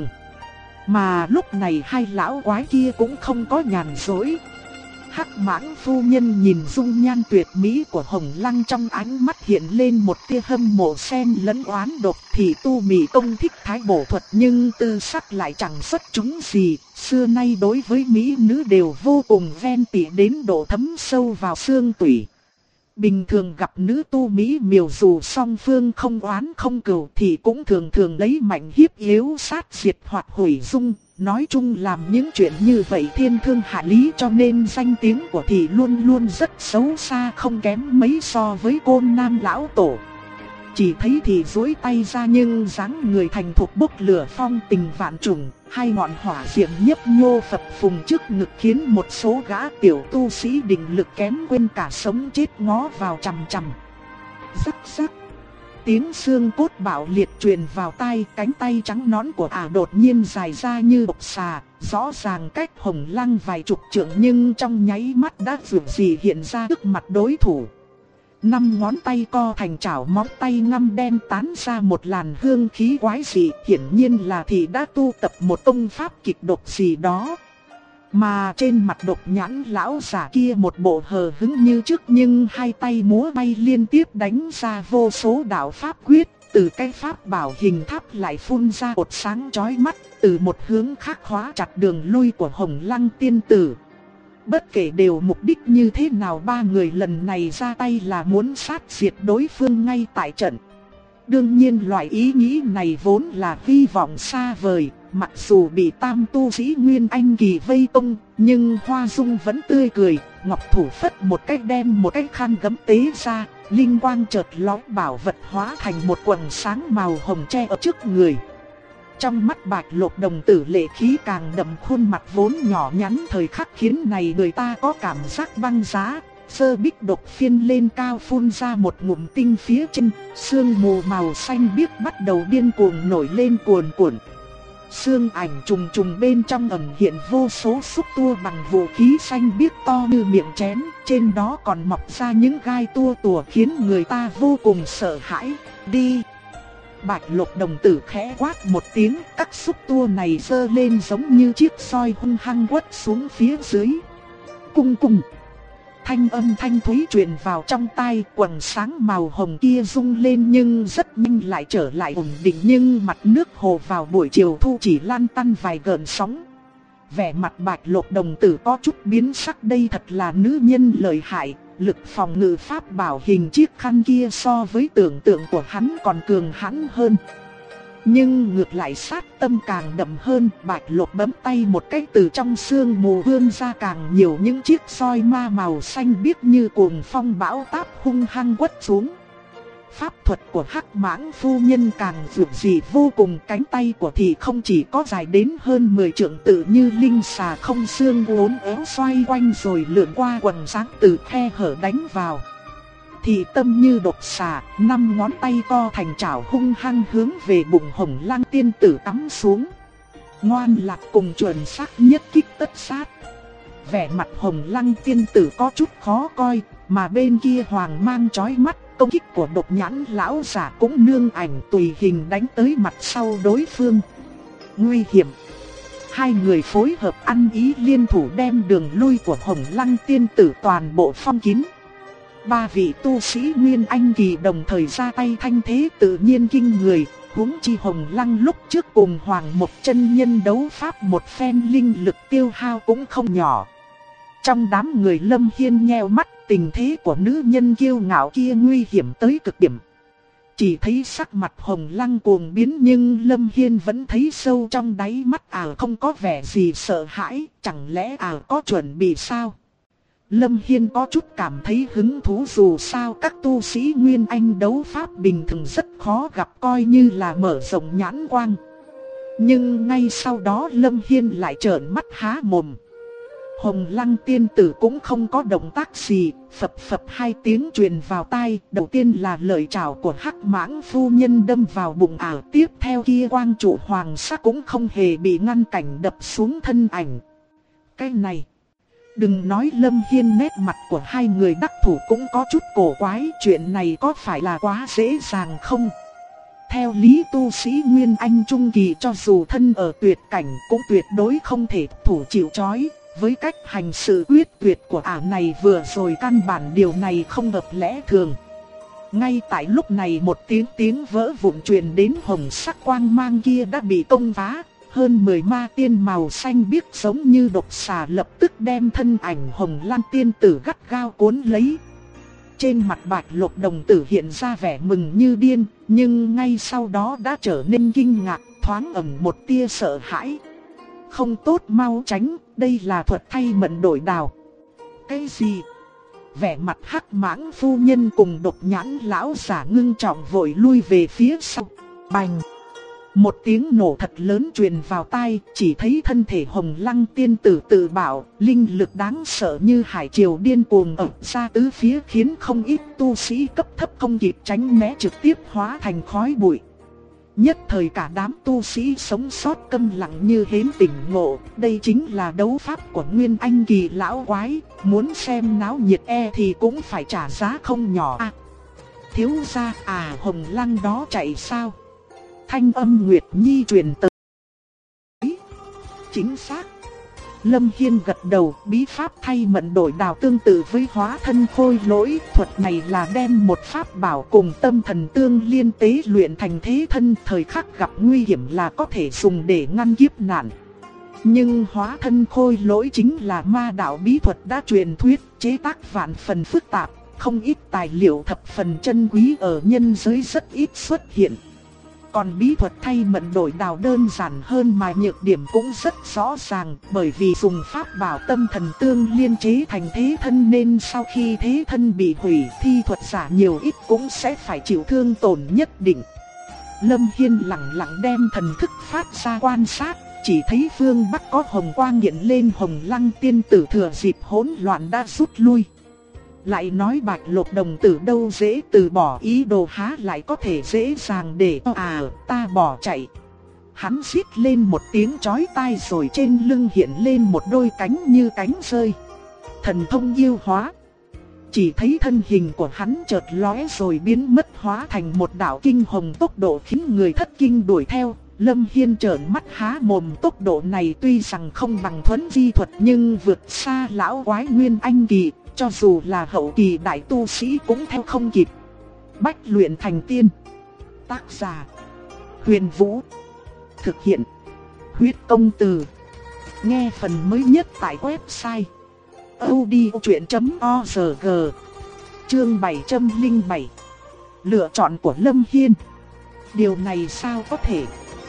Mà lúc này hai lão quái kia cũng không có nhàn rỗi. Hắc Mãng phu nhân nhìn dung nhan tuyệt mỹ của Hồng Lăng, trong ánh mắt hiện lên một tia hâm mộ xen lẫn oán độc. Thì tu mỹ công thích thái bổ thuật, nhưng tư sắc lại chẳng xuất chúng gì. Xưa nay đối với mỹ nữ đều vô cùng ghen tị đến độ thấm sâu vào xương tủy. Bình thường gặp nữ tu mỹ miều, dù song phương không oán không cừu thì cũng thường thường lấy mạnh hiếp yếu, sát diệt hoặc hủy dung. Nói chung làm những chuyện như vậy thiên thương hạ lý, cho nên danh tiếng của thị luôn luôn rất xấu xa, không kém mấy so với Côn Nam lão tổ. Chỉ thấy thị duỗi tay ra nhưng dáng người thành thục bốc lửa phong tình vạn trùng, hai ngọn hỏa diệm nhấp nhô phập phùng trước ngực khiến một số gã tiểu tu sĩ định lực kém quên cả sống chết ngó vào chằm chằm. Rắc rắc. Tiếng xương cốt bạo liệt truyền vào tai, cánh tay trắng nõn của ả đột nhiên dài ra như bộc xà, rõ ràng cách Hồng Lăng vài chục trượng nhưng trong nháy mắt đã vượt gì hiện ra trước mặt đối thủ. 5 ngón tay co thành chảo, móng tay ngăm đen tán ra một làn hương khí quái dị, hiển nhiên là thị đã tu tập một công pháp kịch độc gì đó. Mà trên mặt Độc Nhãn lão giả kia một bộ hờ hững như trước, nhưng hai tay múa bay liên tiếp đánh ra vô số đạo pháp quyết, từ cái pháp bảo hình tháp lại phun ra cột sáng chói mắt, từ một hướng khác khóa chặt đường lui của Hồng Lăng tiên tử. Bất kể đều mục đích như thế nào, ba người lần này ra tay là muốn sát diệt đối phương ngay tại trận. Đương nhiên loại ý nghĩ này vốn là hy vọng xa vời, mặc dù bị tam tu sĩ Nguyên Anh kỳ vây công, nhưng Hoa Dung vẫn tươi cười, ngọc thủ phất một cái đem một cái khăn gấm tế ra, linh quang chợt lóe, bảo vật hóa thành một quầng sáng màu hồng che ở trước người. Trong mắt Bạch Lộc đồng tử lệ khí càng đậm, khuôn mặt vốn nhỏ nhắn thời khắc khiến này người ta có cảm giác băng giá. Sơ bích độc phiên lên cao phun ra một ngụm tinh phía trên, sương mù màu xanh biếc bắt đầu điên cuồng nổi lên cuồn cuộn. Sương ảnh trùng trùng bên trong ẩn hiện vô số xúc tua bằng vũ khí xanh biếc to như miệng chén, trên đó còn mọc ra những gai tua tủa khiến người ta vô cùng sợ hãi. Đi! Bạch Lộc đồng tử khẽ quát một tiếng, các xúc tua này giơ lên giống như chiếc soi hung hăng quất xuống phía dưới. Cung cung! Thanh âm thanh thúy truyền vào trong tai, quầng sáng màu hồng kia rung lên nhưng rất nhanh lại trở lại ổn định, nhưng mặt nước hồ vào buổi chiều thu chỉ lan tăn vài gợn sóng. Vẻ mặt Bạch Lộc đồng tử có chút biến sắc, đây thật là nữ nhân lợi hại, lực phòng ngự pháp bảo hình chiếc khăn kia so với tưởng tượng của hắn còn cường hãn hơn. Nhưng ngược lại sát tâm càng đậm hơn, Bạch Lộc bấm tay một cái, từ trong sương mù vươn ra càng nhiều những chiếc soi ma màu xanh biếc như cuồng phong bão táp hung hăng quất xuống. Pháp thuật của Hắc Mãng phu nhân càng dữ dị vô cùng, cánh tay của thị không chỉ có dài đến hơn 10 trượng, tự như linh xà không xương uốn éo xoay quanh rồi lượn qua quầng sáng từ khe hở đánh vào. Thị tâm như độc xà, 5 ngón tay co thành chảo hung hăng hướng về bụng Hồng Lăng tiên tử cắm xuống. Ngoan lạc cùng chuẩn xác nhất kích tất sát. Vẻ mặt Hồng Lăng tiên tử có chút khó coi, mà bên kia hoàng mang chói mắt, công kích của Độc Nhãn lão giả cũng nương ảnh tùy hình đánh tới mặt sau đối phương. Nguy hiểm! Hai người phối hợp ăn ý liên thủ đem đường lui của Hồng Lăng tiên tử toàn bộ phong kín. Ba vị tu sĩ Nguyên Anh kỳ đồng thời ra tay, thanh thế tự nhiên kinh người, huống chi Hồng Lăng lúc trước cùng Hoàng Mộc chân nhân đấu pháp một phen, linh lực tiêu hao cũng không nhỏ. Trong đám người Lâm Hiên nheo mắt, tình thế của nữ nhân kiêu ngạo kia nguy hiểm tới cực điểm. Chỉ thấy sắc mặt Hồng Lăng cuồng biến nhưng Lâm Hiên vẫn thấy sâu trong đáy mắt không có vẻ gì sợ hãi, chẳng lẽ có chuẩn bị sao? Lâm Hiên có chút cảm thấy hứng thú, dù sao các tu sĩ Nguyên Anh đấu pháp bình thường rất khó gặp, coi như là mở rộng nhãn quang. Nhưng ngay sau đó Lâm Hiên lại trợn mắt há mồm. Hồng Lăng tiên tử cũng không có động tác gì, phập phập hai tiếng truyền vào tai. Đầu tiên là lời chào của Hắc Mãng phu nhân đâm vào bụng ảo, tiếp theo kia quang trụ hoàng sắc cũng không hề bị ngăn cản đập xuống thân ảnh. Cái này, đừng nói Lâm Hiên, nét mặt của hai người đắc thủ cũng có chút cổ quái, chuyện này có phải là quá dễ dàng không? Theo lý tu sĩ Nguyên Anh trung kỳ cho dù thân ở tuyệt cảnh cũng tuyệt đối không thể thủ chịu trói. Với cách hành sự quyết tuyệt của này vừa rồi, căn bản điều này không hợp lẽ thường. Ngay tại lúc này một tiếng vỡ vụn truyền đến, hồng sắc quang mang kia đã bị công phá. Hơn 10 ma tiên màu xanh biếc giống như độc xà lập tức đem thân ảnh Hồng Lăng tiên tử gắt gao cuốn lấy. Trên mặt Bạch Lộc đồng tử hiện ra vẻ mừng như điên, nhưng ngay sau đó đã trở nên kinh ngạc, thoáng ẩn một tia sợ hãi. Không tốt mau tránh, đây là thuật thay mệnh đổi đào. Cái gì? Vẻ mặt hắc mãng phu nhân cùng Độc Nhãn lão giả ngưng trọng vội lui về phía sau. Bành! Một tiếng nổ thật lớn truyền vào tai, chỉ thấy thân thể Hồng Lăng tiên tử tự bảo, linh lực đáng sợ như hải triều điên cuồng ập ra tứ phía, khiến không ít tu sĩ cấp thấp không kịp tránh né trực tiếp hóa thành khói bụi. Nhất thời cả đám tu sĩ sống sót câm lặng như hến tỉnh ngộ, đây chính là đấu pháp của Nguyên Anh kỳ lão quái, muốn xem náo nhiệt thì cũng phải trả giá không nhỏ. Thiếu gia Hồng Lăng đó chạy sao? Thanh âm Nguyệt Nhi truyền tới. Chính xác. Lâm Hiên gật đầu, bí pháp thay mệnh đổi đào tương tự với hóa thân khôi lỗi, thuật này là đem một pháp bảo cùng tâm thần tương liên tế luyện thành thế thân, thời khắc gặp nguy hiểm là có thể dùng để ngăn kiếp nạn. Nhưng hóa thân khôi lỗi chính là ma đạo bí thuật đã truyền thuyết, chế tác vạn phần phức tạp, không ít tài liệu thập phần chân quý ở nhân giới rất ít xuất hiện. Còn bí thuật thay mệnh đổi đào đơn giản hơn mà nhược điểm cũng rất rõ ràng, bởi vì dùng pháp bảo tâm thần tương liên chế thành thế thân nên sau khi thế thân bị hủy, thi thuật giả nhiều ít cũng sẽ phải chịu thương tổn nhất định. Lâm Hiên lặng lặng đem thần thức phát ra quan sát, chỉ thấy phương Bắc có hồng quang hiện lên, Hồng Lăng tiên tử thừa dịp hỗn loạn đã rút lui. Lại nói Bạch Lộc đồng tử đâu dễ từ bỏ ý đồ, há lại có thể dễ dàng để ta bỏ chạy. Hắn rít lên một tiếng chói tai rồi trên lưng hiện lên một đôi cánh như cánh rơi. Thần thông yêu hóa. Chỉ thấy thân hình của hắn chợt lóe rồi biến mất, hóa thành một đạo kinh hồng, tốc độ khiến người thất kinh đuổi theo. Lâm Hiên trợn mắt há mồm, tốc độ này tuy rằng không bằng thuấn di thuật nhưng vượt xa lão quái Nguyên Anh kỳ. Cho dù là hậu kỳ đại tu sĩ cũng theo không kịp. Bách luyện thành tiên. Tác giả Huyền Vũ. Thực hiện Huyết Công Từ. Nghe phần mới nhất tại website audiochuyện.org. Chương 707. Lựa chọn của Lâm Hiên. Điều này sao có thể?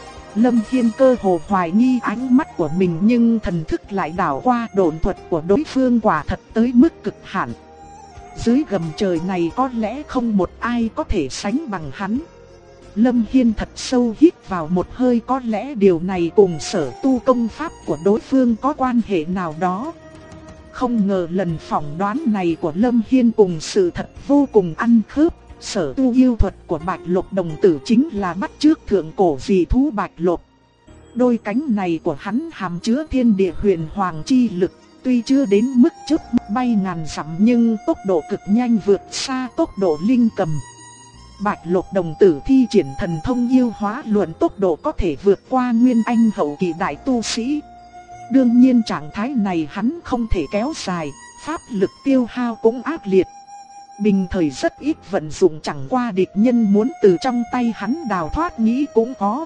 Lâm Hiên cơ hồ hoài nghi ánh mắt của mình, nhưng thần thức lại đảo qua, độn thuật của đối phương quả thật tới mức cực hạn. Dưới gầm trời này có lẽ không một ai có thể sánh bằng hắn. Lâm Hiên thật sâu hít vào một hơi, có lẽ điều này cùng sở tu công pháp của đối phương có quan hệ nào đó. Không ngờ lần phỏng đoán này của Lâm Hiên cùng sự thật vô cùng ăn khớp. Sở tu yêu thuật của Bạch Lộc đồng tử chính là bắt chước thượng cổ dị thú Bạch Lộc. Đôi cánh này của hắn hàm chứa thiên địa huyền hoàng chi lực, tuy chưa đến mức chớp bay ngàn dặm nhưng tốc độ cực nhanh, vượt xa tốc độ linh cầm. Bạch Lộc đồng tử thi triển thần thông yêu hóa, luận tốc độ có thể vượt qua Nguyên Anh hậu kỳ đại tu sĩ. Đương nhiên trạng thái này hắn không thể kéo dài, pháp lực tiêu hao cũng ác liệt. Bình thời rất ít vận dụng, chẳng qua địch nhân muốn từ trong tay hắn đào thoát nghĩ cũng có.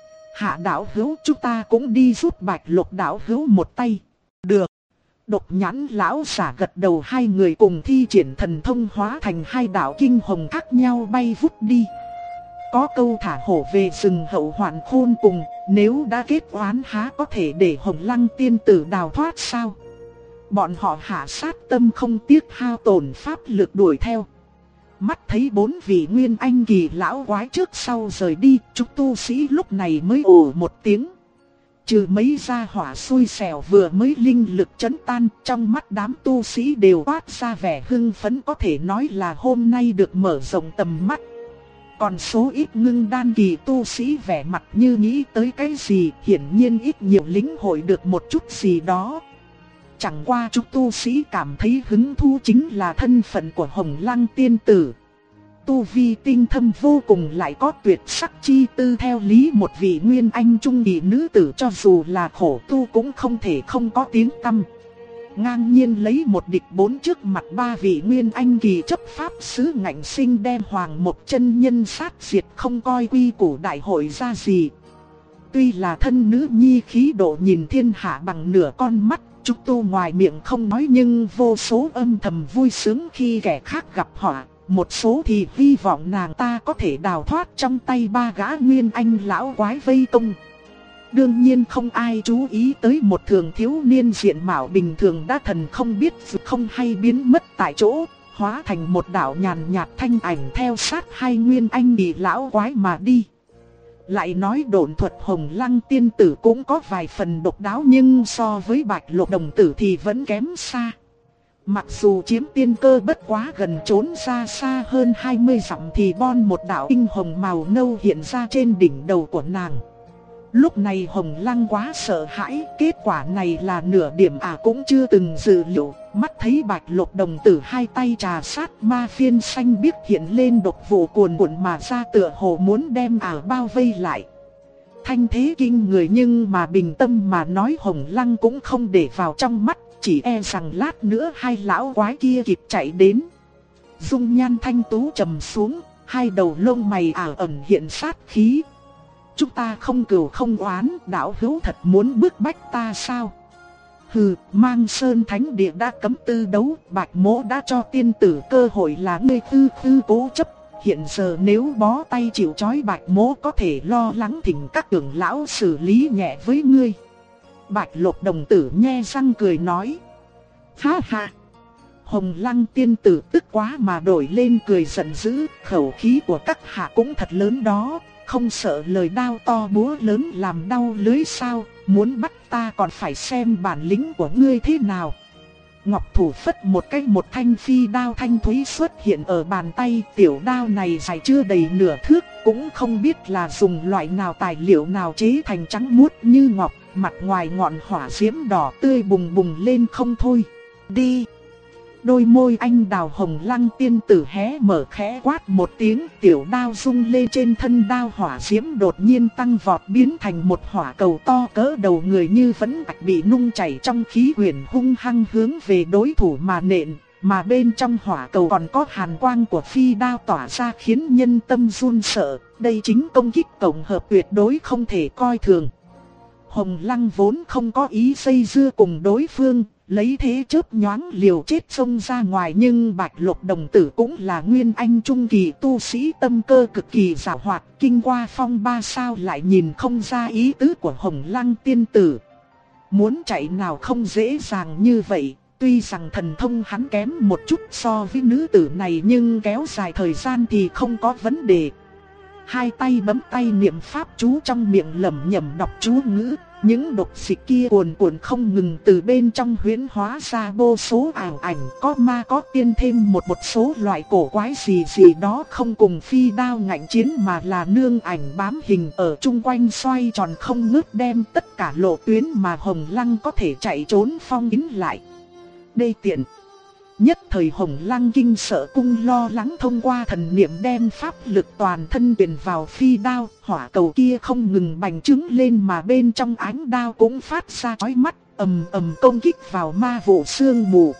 Hạ đạo hữu, chúng ta cũng đi giúp Bạch Lộc đạo hữu một tay. Được. Độc Nhãn lão giả gật đầu, hai người cùng thi triển thần thông hóa thành hai đạo kinh hồng khác nhau bay vút đi. Có câu thả hổ về rừng hậu hoạn khôn cùng, nếu đã kết oán há có thể để Hồng Lăng tiên tử đào thoát sao? Bọn họ hạ sát tâm không tiếc hao tổn pháp lực đuổi theo. Mắt thấy bốn vị Nguyên Anh kỳ lão quái trước sau rời đi, chúng tu sĩ lúc này mới ồ một tiếng. Trừ mấy gia hỏa xui xẻo vừa mới linh lực chấn tan, trong mắt đám tu sĩ đều toát ra vẻ hưng phấn, có thể nói là hôm nay được mở rộng tầm mắt. Còn số ít ngưng đan kỳ tu sĩ vẻ mặt như nghĩ tới cái gì, hiển nhiên ít nhiều lĩnh hội được một chút gì đó. Chẳng qua chúng tu sĩ cảm thấy hứng thú chính là thân phận của Hồng Lăng tiên tử. Tu vi tinh thâm vô cùng, lại có tuyệt sắc chi tư, theo lý một vị Nguyên Anh trung kỳ nữ tử cho dù là khổ tu cũng không thể không có tiếng tăm. Ngang nhiên lấy một địch bốn trước mặt ba vị Nguyên Anh kỳ chấp pháp sứ ngạnh sinh, đem Hoàng một chân nhân sát diệt, không coi quy củ đại hội ra gì. Tuy là thân nữ nhi khí độ nhìn thiên hạ bằng nửa con mắt, Trúc Tu ngoài miệng không nói nhưng vô số âm thầm vui sướng khi kẻ khác gặp họa. Một số thì hy vọng nàng ta có thể đào thoát trong tay ba gã Nguyên Anh lão quái vây công. Đương nhiên không ai chú ý tới một thường thiếu niên diện mạo bình thường đã thần không biết dù không hay biến mất tại chỗ, hóa thành một đạo nhàn nhạt thanh ảnh theo sát hai nguyên anh bị lão quái mà đi. Lại nói độn thuật Hồng Lăng tiên tử cũng có vài phần độc đáo, nhưng so với Bạch Lục đồng tử thì vẫn kém xa. Mặc dù chiếm tiên cơ bất quá gần trốn ra xa hơn 20 dặm thì bon một đạo tinh hồng màu nâu hiện ra trên đỉnh đầu của nàng. Lúc này Hồng Lăng quá sợ hãi, kết quả này là nửa điểm cũng chưa từng dự liệu. Mắt thấy Bạch Lục đồng tử hai tay trà sát ma phiên xanh biếc hiện lên độc vụ cuồn cuộn mà ra, tựa hồ muốn đem bao vây lại. Thanh thế kinh người nhưng mà bình tâm mà nói Hồng Lăng cũng không để vào trong mắt, chỉ e rằng lát nữa hai lão quái kia kịp chạy đến. Dung nhan thanh tú trầm xuống, hai đầu lông mày ẩn hiện sát khí. Chúng ta không cừu không oán, đạo hữu thật muốn bức bách ta sao? Hừ, Mang Sơn Thánh Địa đã cấm tư đấu, Bạch Mỗ đã cho tiên tử cơ hội là ngươi tư cố chấp. Hiện giờ nếu bó tay chịu trói, Bạch Mỗ có thể lo lắng thỉnh các trưởng lão xử lý nhẹ với ngươi. Bạch Lục đồng tử nhe răng cười nói. Ha ha! Hồng Lăng tiên tử tức quá mà đổi lên cười giận dữ, khẩu khí của các hạ cũng thật lớn đó. Không sợ lời đao to búa lớn làm đau lưới sao, muốn bắt ta còn phải xem bản lĩnh của ngươi thế nào. Ngọc thủ phất một thanh phi đao thanh thúy xuất hiện ở bàn tay, tiểu đao này dài chưa đầy nửa thước, cũng không biết là dùng loại nào tài liệu nào chế thành trắng muốt như ngọc, mặt ngoài ngọn hỏa diễm đỏ tươi bùng bùng lên không thôi. Đi! Đôi môi anh đào Hồng Lăng tiên tử hé mở khẽ quát một tiếng, tiểu đao rung lên trên thân đao, hỏa diễm đột nhiên tăng vọt biến thành một hỏa cầu to cỡ đầu người như vẫn bạch bị nung chảy trong khí huyền, hung hăng hướng về đối thủ mà nện, mà bên trong hỏa cầu còn có hàn quang của phi đao tỏa ra khiến nhân tâm run sợ. Đây chính công kích tổng hợp tuyệt đối không thể coi thường. Hồng Lăng vốn không có ý dây dưa cùng đối phương, lấy thế chớp nhoáng liều chết xông ra ngoài, nhưng Bạch Lục đồng tử cũng là nguyên anh trung kỳ tu sĩ, tâm cơ cực kỳ giàu hoạt, kinh qua phong ba sao lại nhìn không ra ý tứ của Hồng Lăng tiên tử. Muốn chạy nào không dễ dàng như vậy, tuy rằng thần thông hắn kém một chút so với nữ tử này nhưng kéo dài thời gian thì không có vấn đề. Hai tay bấm tay niệm pháp chú, trong miệng lẩm nhẩm đọc chú ngữ. Những độc dịch kia cuồn cuộn không ngừng từ bên trong huyễn hóa ra vô số ảo ảnh, có ma có tiên, thêm một số loại cổ quái gì đó không cùng phi đao ngạnh chiến mà là nương ảnh bám hình ở chung quanh xoay tròn không ngớt, đem tất cả lộ tuyến mà Hồng Lăng có thể chạy trốn phong kín lại. Đê tiện! Nhất thời Hồng Lăng kinh sợ cung lo lắng, thông qua thần niệm đem pháp lực toàn thân truyền vào phi đao, hỏa cầu kia không ngừng bành trướng lên mà bên trong ánh đao cũng phát ra chói mắt, ầm ầm công kích vào ma vụ sương mù.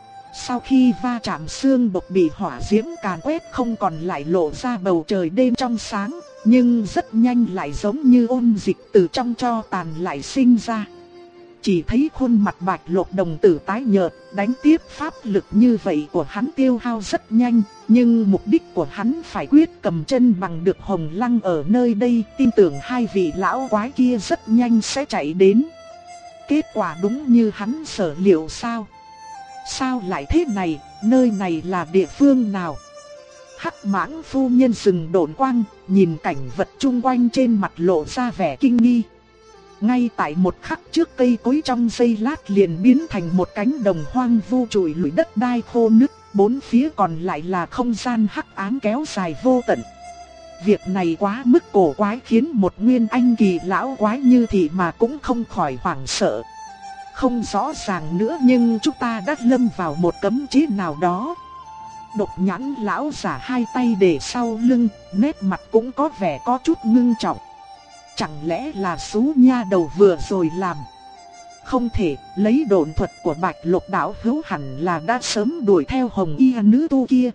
Sau khi va chạm, xương độc bị hỏa diễm càn quét không còn lại, lộ ra bầu trời đêm trong sáng, nhưng rất nhanh lại giống như ôn dịch từ trong tro tàn lại sinh ra. Chỉ thấy khuôn mặt Bạch Lục đồng tử tái nhợt, đánh tiếp pháp lực như vậy của hắn tiêu hao rất nhanh, nhưng mục đích của hắn phải quyết cầm chân bằng được Hồng Lăng ở nơi đây, tin tưởng hai vị lão quái kia rất nhanh sẽ chạy đến. Kết quả đúng như hắn sở liệu sao? Sao lại thế này, nơi này là địa phương nào? Hắc Mãng phu nhân dừng độn quang, nhìn cảnh vật chung quanh trên mặt lộ ra vẻ kinh nghi. Ngay tại một khắc trước, cây cối trong giây lát liền biến thành một cánh đồng hoang vu trụi lủi, đất đai khô nứt, bốn phía còn lại là không gian hắc ám kéo dài vô tận. Việc này quá mức cổ quái, khiến một nguyên anh kỳ lão quái như thị mà cũng không khỏi hoảng sợ. Không rõ ràng nữa nhưng chúng ta đã lâm vào một cấm chế nào đó. Độc nhãn lão giả hai tay để sau lưng, nét mặt cũng có vẻ có chút ngưng trọng. Chẳng lẽ là xú nha đầu vừa rồi làm? Không thể, lấy độn thuật của Bạch Lục đạo hữu hẳn là đã sớm đuổi theo hồng y nữ tu kia.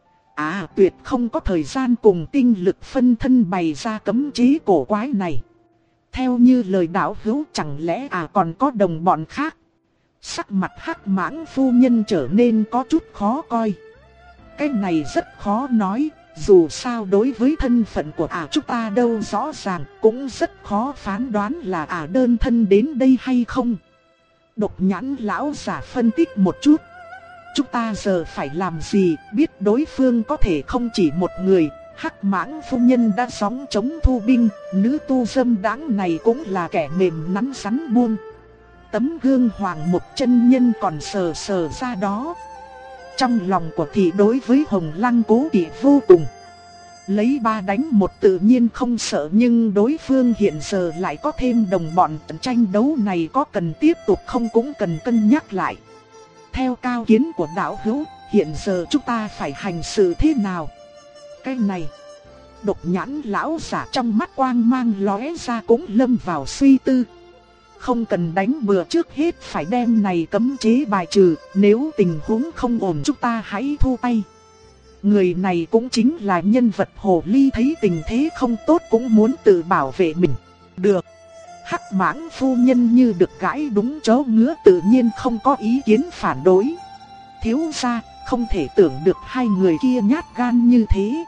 Tuyệt không có thời gian cùng tinh lực phân thân bày ra cấm chế cổ quái này. Theo như lời đạo hữu, chẳng lẽ còn có đồng bọn khác? Sắc mặt Hắc Mãng phu nhân trở nên có chút khó coi. Cái này rất khó nói, Dù sao đối với thân phận của chúng ta đâu rõ ràng, cũng rất khó phán đoán là đơn thân đến đây hay không. Độc Nhãn lão giả phân tích một chút. Chúng ta giờ phải làm gì, biết đối phương có thể không chỉ một người. Hắc Mãng phu nhân đã gióng chống thu binh, nữ tu dâm đãng này cũng là kẻ mềm nắn rắn buông. Tấm gương Hoàng Mục chân nhân còn sờ sờ ra đó. Trong lòng của thị đối với Hồng Lăng cố kỵ vô cùng. Lấy 3 đánh 1 tự nhiên không sợ, nhưng đối phương hiện giờ lại có thêm đồng bọn, tranh đấu này có cần tiếp tục không cũng cần cân nhắc lại. Theo cao kiến của đạo hữu, hiện giờ chúng ta phải hành sự thế nào? Cái này, Độc Nhãn lão giả trong mắt quang mang lóe ra cũng lâm vào suy tư. Không cần đánh bừa, trước hết phải đem này cấm chế bài trừ, nếu tình huống không ổn chúng ta hãy thu tay. Người này cũng chính là nhân vật hồ ly, thấy tình thế không tốt cũng muốn tự bảo vệ mình. Được. Hắc Mãng phu nhân như được gãi đúng chỗ ngứa, tự nhiên không có ý kiến phản đối. Thiếu gia, không thể tưởng được hai người kia nhát gan như thế.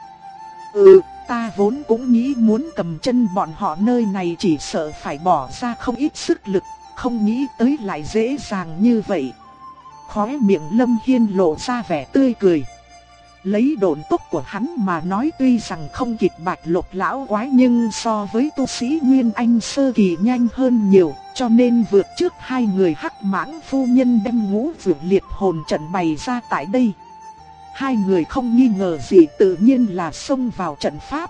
Ta vốn cũng nghĩ muốn cầm chân bọn họ nơi này, chỉ sợ phải bỏ ra không ít sức lực, không nghĩ tới lại dễ dàng như vậy. Khóe miệng Lâm Hiên lộ ra vẻ tươi cười. Lấy độn tốc của hắn mà nói, tuy rằng không kịp Bạch Lục lão quái, nhưng so với tu sĩ Nguyên Anh sơ kỳ nhanh hơn nhiều, cho nên vượt trước hai người. Hắc Mãng phu nhân đem Ngũ Vượng Liệt Hồn trận bày ra tại đây. Hai người không nghi ngờ gì, tự nhiên là xông vào trận pháp.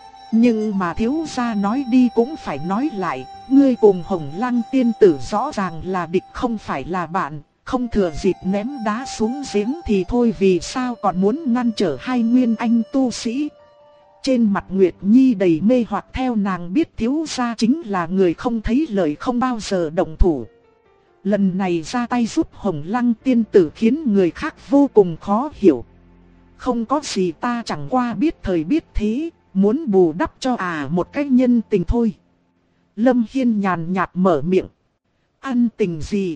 Nhưng mà thiếu gia nói đi cũng phải nói lại, ngươi cùng Hồng Lăng tiên tử rõ ràng là địch không phải là bạn. Không thừa dịp ném đá xuống giếng thì thôi, vì sao còn muốn ngăn trở hai Nguyên Anh tu sĩ? Trên mặt Nguyệt Nhi đầy mê hoặc, theo nàng biết thiếu gia chính là người không thấy lời không bao giờ động thủ. Lần này ra tay giúp Hồng Lăng tiên tử khiến người khác vô cùng khó hiểu. Không có gì, ta chẳng qua biết thời biết thế, muốn bù đắp cho một cái nhân tình thôi. Lâm Hiên nhàn nhạt mở miệng. Ăn tình gì?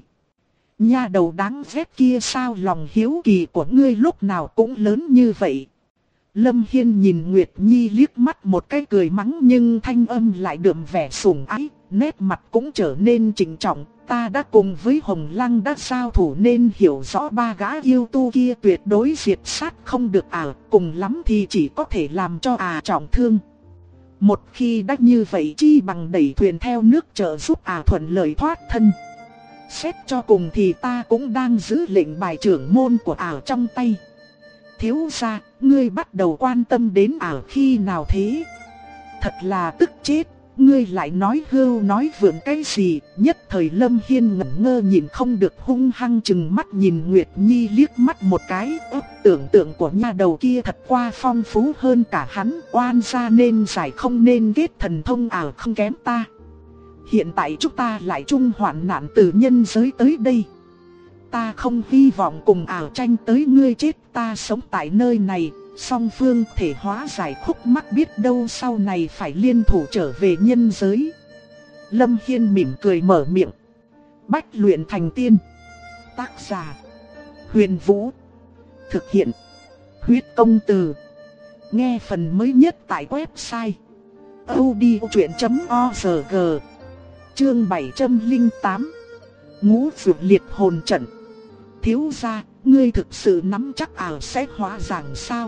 Nha đầu đáng ghét kia, sao lòng hiếu kỳ của ngươi lúc nào cũng lớn như vậy? Lâm Hiên nhìn Nguyệt Nhi liếc mắt một cái, cười mắng, nhưng thanh âm lại đượm vẻ sủng ái, nét mặt cũng trở nên trịnh trọng. Ta đã cùng với Hồng Lăng đã giao thủ nên hiểu rõ ba gã yêu tu kia tuyệt đối diệt sát không được cùng lắm thì chỉ có thể làm cho trọng thương. Một khi đã như vậy, chi bằng đẩy thuyền theo nước trợ giúp thuận lợi thoát thân. Xét cho cùng thì ta cũng đang giữ lệnh bài trưởng môn của trong tay. Thiếu gia, ngươi bắt đầu quan tâm đến khi nào thế? Thật là tức chết, ngươi lại nói hưu nói vượn cái gì? Nhất thời Lâm Hiên ngẩn ngơ, nhìn không được hung hăng chừng mắt nhìn Nguyệt Nhi liếc mắt một cái. Tưởng tượng của nha đầu kia thật qua phong phú hơn cả hắn, oan gia nên giải không nên kết, thần thông không kém ta. Hiện tại chúng ta lại chung hoạn nạn từ nhân giới tới đây. Ta không hy vọng cùng tranh tới ngươi chết ta sống tại nơi này, song phương thể hóa giải khúc mắc, biết đâu sau này phải liên thủ trở về nhân giới. Lâm Hiên mỉm cười mở miệng. Bách luyện thành tiên. Tác giả: Huyền Vũ. Thực hiện: Huyết Công Từ. Nghe phần mới nhất tại website audiochuyện.org. Chương 708. Ngũ Vượng Liệt Hồn trận. Thiếu gia, ngươi thực sự nắm chắc sẽ hóa giải sao?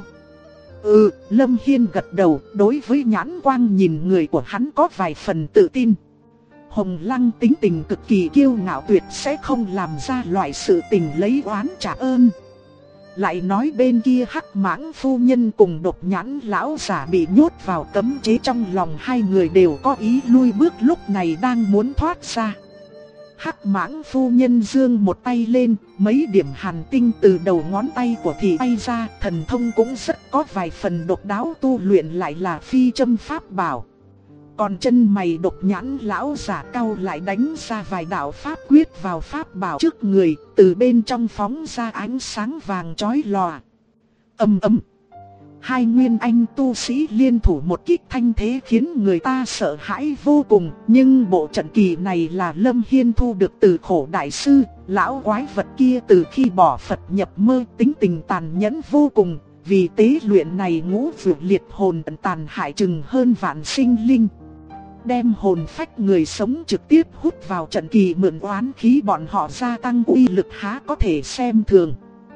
Lâm Hiên gật đầu, đối với nhãn quang nhìn người của hắn có vài phần tự tin. Hồng Lăng tính tình cực kỳ kiêu ngạo, tuyệt sẽ không làm ra loại sự tình lấy oán trả ơn. Lại nói bên kia Hắc Mãng phu nhân cùng Độc Nhãn lão giả bị nhốt vào cấm chế, trong lòng hai người đều có ý lui bước, lúc này đang muốn thoát ra. Hắc Mãng phu nhân giương một tay lên, mấy điểm hàn tinh từ đầu ngón tay của thị bay ra, thần thông cũng rất có vài phần độc đáo, tu luyện lại là phi châm pháp bảo. Còn chân mày Độc Nhãn lão giả cau lại, đánh ra vài đạo pháp quyết vào pháp bảo trước người, từ bên trong phóng ra ánh sáng vàng chói lòa. Ầm ầm. Hai Nguyên Anh tu sĩ liên thủ một kích thanh thế khiến người ta sợ hãi vô cùng, nhưng bộ trận kỳ này là Lâm Hiên thu được từ Khổ đại sư. Lão quái vật kia từ khi bỏ Phật nhập mơ tính tình tàn nhẫn vô cùng, Vì tế luyện này ngũ vượt liệt hồn tàn hại chừng hơn vạn sinh linh. Đem hồn phách người sống trực tiếp hút vào trận kỳ mượn oán khí bọn họ gia tăng uy lực há có thể xem thường.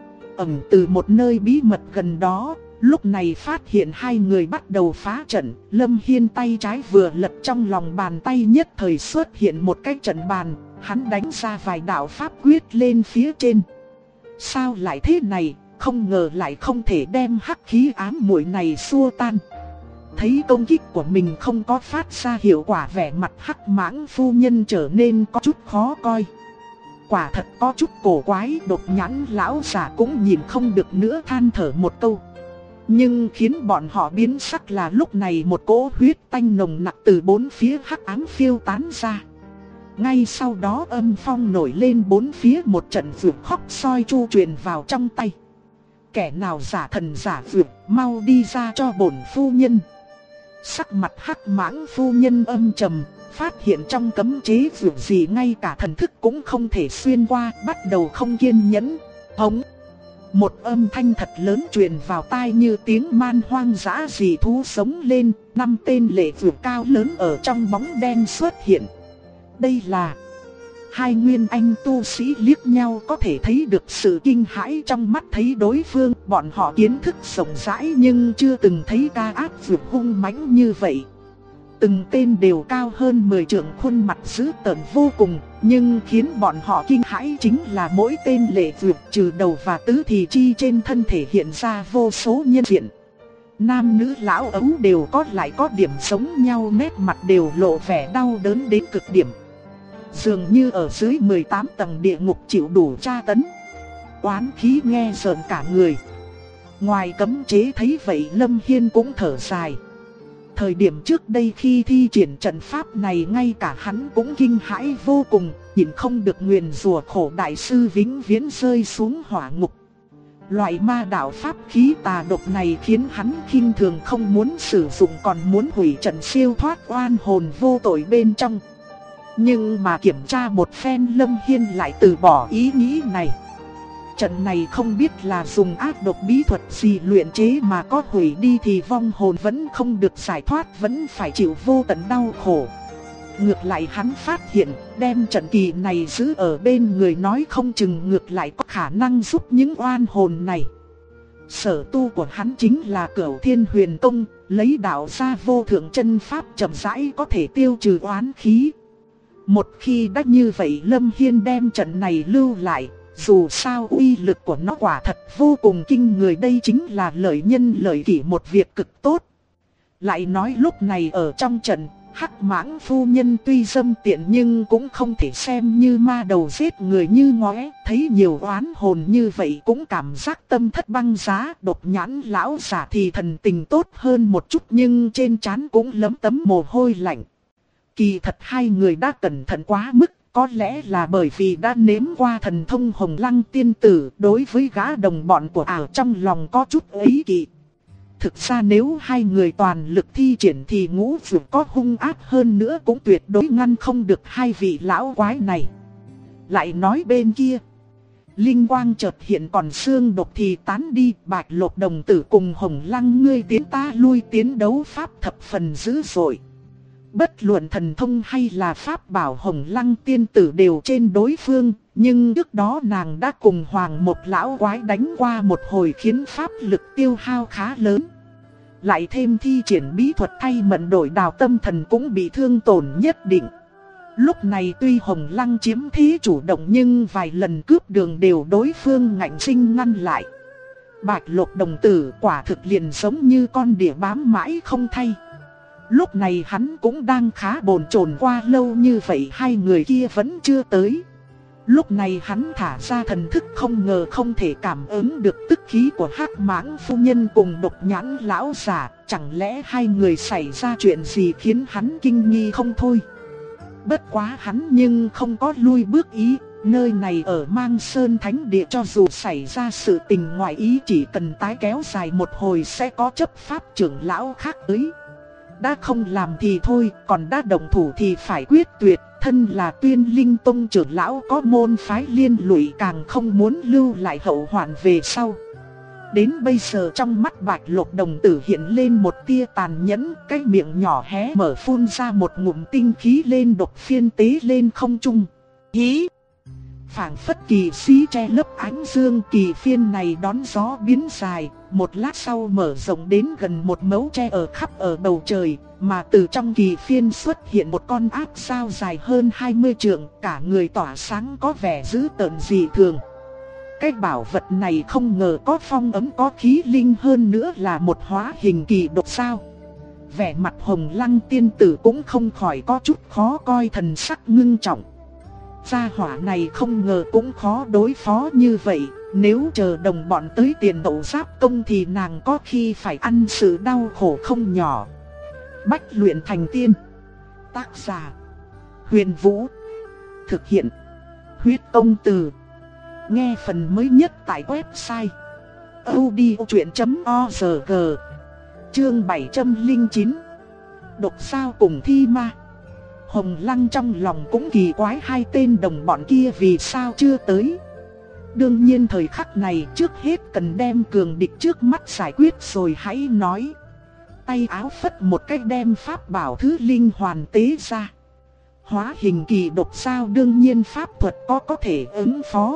Ẩn từ một nơi bí mật gần đó, lúc này phát hiện hai người bắt đầu phá trận. Lâm Hiên tay trái vừa lật, trong lòng bàn tay nhất thời xuất hiện một cái trận bàn. Hắn đánh ra vài đạo pháp quyết lên phía trên. Sao lại thế này, không ngờ lại không thể đem hắc khí ám muội này xua tan. Thấy công kích của mình không có phát ra hiệu quả, vẻ mặt Hắc Mãng phu nhân trở nên có chút khó coi. Quả thật có chút cổ quái. Độc Nhãn lão giả cũng nhìn không được nữa, than thở một câu. Nhưng khiến bọn họ biến sắc là lúc này một cỗ huyết tanh nồng nặc từ bốn phía hắc ám phiêu tán ra. Ngay sau đó âm phong nổi lên bốn phía, một trận vượt khóc soi chu truyền vào trong tay. Kẻ nào giả thần giả vượt, mau đi ra cho bổn phu nhân. Sắc mặt Hắc Mãng phu nhân âm trầm, phát hiện trong cấm chế vượt gì ngay cả thần thức cũng không thể xuyên qua, bắt đầu không kiên nhẫn. Hống! Một âm thanh thật lớn truyền vào tai như tiếng man hoang dã dị thú sống lên. 5 tên lệ vượt cao lớn ở trong bóng đen xuất hiện. Đây là hai nguyên anh tu sĩ, liếc nhau có thể thấy được sự kinh hãi trong mắt thấy đối phương. Bọn họ kiến thức rộng rãi nhưng chưa từng thấy ca ác vượt hung mãnh như vậy. Từng tên đều cao hơn 10 trượng, khuôn mặt dữ tợn vô cùng. Nhưng khiến bọn họ kinh hãi chính là mỗi tên lệ vượt trừ đầu và tứ thì chi trên thân thể hiện ra vô số nhân diện. Nam nữ lão ấu đều có lại có điểm giống nhau, nét mặt đều lộ vẻ đau đớn đến cực điểm. Dường như ở dưới 18 tầng địa ngục chịu đủ tra tấn. Oán khí nghe rợn cả người. Ngoài cấm chế thấy vậy, Lâm Hiên cũng thở dài. Thời điểm trước đây khi thi triển trận pháp này, ngay cả hắn cũng kinh hãi vô cùng, nhìn không được nguyền rủa khổ đại sư vĩnh viễn rơi xuống hỏa ngục. Loại ma đạo pháp khí tà độc này khiến hắn khinh thường không muốn sử dụng, còn muốn hủy trận siêu thoát oan hồn vô tội bên trong. Nhưng mà kiểm tra một phen, Lâm Hiên lại từ bỏ ý nghĩ này. Trận này không biết là dùng ác độc bí thuật gì luyện chế mà có hủy đi thì vong hồn vẫn không được giải thoát, vẫn phải chịu vô tận đau khổ. Ngược lại hắn phát hiện, đem trận kỳ này giữ ở bên người nói không chừng ngược lại có khả năng giúp những oan hồn này. Sở tu của hắn chính là Cửu Thiên Huyền Công, lấy đạo ra vô thượng chân pháp chậm rãi có thể tiêu trừ oán khí. Một khi đã như vậy, Lâm Hiên đem trận này lưu lại. Dù sao uy lực của nó quả thật vô cùng kinh người, đây chính là lợi nhân lợi kỷ, một việc cực tốt. Lại nói lúc này ở trong trận, Hắc Mãng phu nhân tuy dâm tiện nhưng cũng không thể xem như ma đầu giết người như ngóe. Thấy nhiều oán hồn như vậy cũng cảm giác tâm thất băng giá. Độc Nhãn lão giả thì thần tình tốt hơn một chút, nhưng trên trán cũng lấm tấm mồ hôi lạnh. Kỳ thật hai người đã cẩn thận quá mức. Có lẽ là bởi vì đã nếm qua thần thông Hồng Lăng tiên tử, đối với gã đồng bọn của ảo trong lòng có chút ấy kỵ. Thực ra nếu hai người toàn lực thi triển thì ngũ vượt có hung ác hơn nữa cũng tuyệt đối ngăn không được hai vị lão quái này. Lại nói bên kia, linh quang chợt hiện, còn xương độc thì tán đi. Bạch Lộc đồng tử cùng Hồng Lăng ngươi tiến ta lui tiến đấu pháp thập phần dữ dội. Bất luận thần thông hay là pháp bảo Hồng Lăng tiên tử đều trên đối phương, nhưng trước đó nàng đã cùng Hoàng một lão quái đánh qua một hồi khiến pháp lực tiêu hao khá lớn. Lại thêm thi triển bí thuật thay mận đổi đào, tâm thần cũng bị thương tổn nhất định. Lúc này tuy Hồng Lăng chiếm thế chủ động nhưng vài lần cướp đường đều đối phương ngạnh sinh ngăn lại. Bạch Lộc đồng tử quả thực liền giống như con đỉa bám mãi không thay. Lúc này hắn cũng đang khá bồn chồn, qua lâu như vậy hai người kia vẫn chưa tới. Lúc này hắn thả ra thần thức, không ngờ không thể cảm ứng được tức khí của Hắc Mãng phu nhân cùng Độc Nhãn lão giả. Chẳng lẽ hai người xảy ra chuyện gì khiến hắn kinh nghi không thôi. Bất quá hắn nhưng không có lui bước ý. Nơi này ở Mang Sơn Thánh Địa, cho dù xảy ra sự tình ngoại ý chỉ cần tái kéo dài một hồi sẽ có chấp pháp trưởng lão khác tới. Đã không làm thì thôi, còn đã động thủ thì phải quyết tuyệt. Thân là Tuyên Linh Tông trưởng lão có môn phái liên lụy, càng không muốn lưu lại hậu hoạn về sau. Đến bây giờ trong mắt Bạch Lộc đồng tử hiện lên một tia tàn nhẫn, cái miệng nhỏ hé mở phun ra một ngụm tinh khí lên độc phiên tế lên không trung. Hí! Phảng phất kỳ sĩ che lấp ánh dương, kỳ phiên này đón gió biến dài, một lát sau mở rộng đến gần một mẫu tre ở khắp ở bầu trời, mà từ trong kỳ phiên xuất hiện một con ác sao dài hơn 20 trượng, cả người tỏa sáng có vẻ dữ tợn dị thường. Cái bảo vật này không ngờ có phong ấm có khí linh, hơn nữa là một hóa hình kỳ độc sao. Vẻ mặt Hồng Lăng tiên tử cũng không khỏi có chút khó coi, thần sắc ngưng trọng. Gia hỏa này không ngờ cũng khó đối phó như vậy, nếu chờ đồng bọn tới tiền đậu giáp công thì nàng có khi phải ăn sự đau khổ không nhỏ. Bách luyện thành tiên. Tác giả: Huyền Vũ. Thực hiện: Huyết Công Từ. Nghe phần mới nhất tại website audiochuyen.org. Chương 709. Độc sao cùng thi ma. Hồng Lăng trong lòng cũng kỳ quái hai tên đồng bọn kia vì sao chưa tới. Đương nhiên thời khắc này trước hết cần đem cường địch trước mắt giải quyết rồi hãy nói. Tay áo phất một cái đem pháp bảo thứ linh hoàn tế ra. Hóa hình kỳ độc sao đương nhiên pháp thuật có thể ứng phó.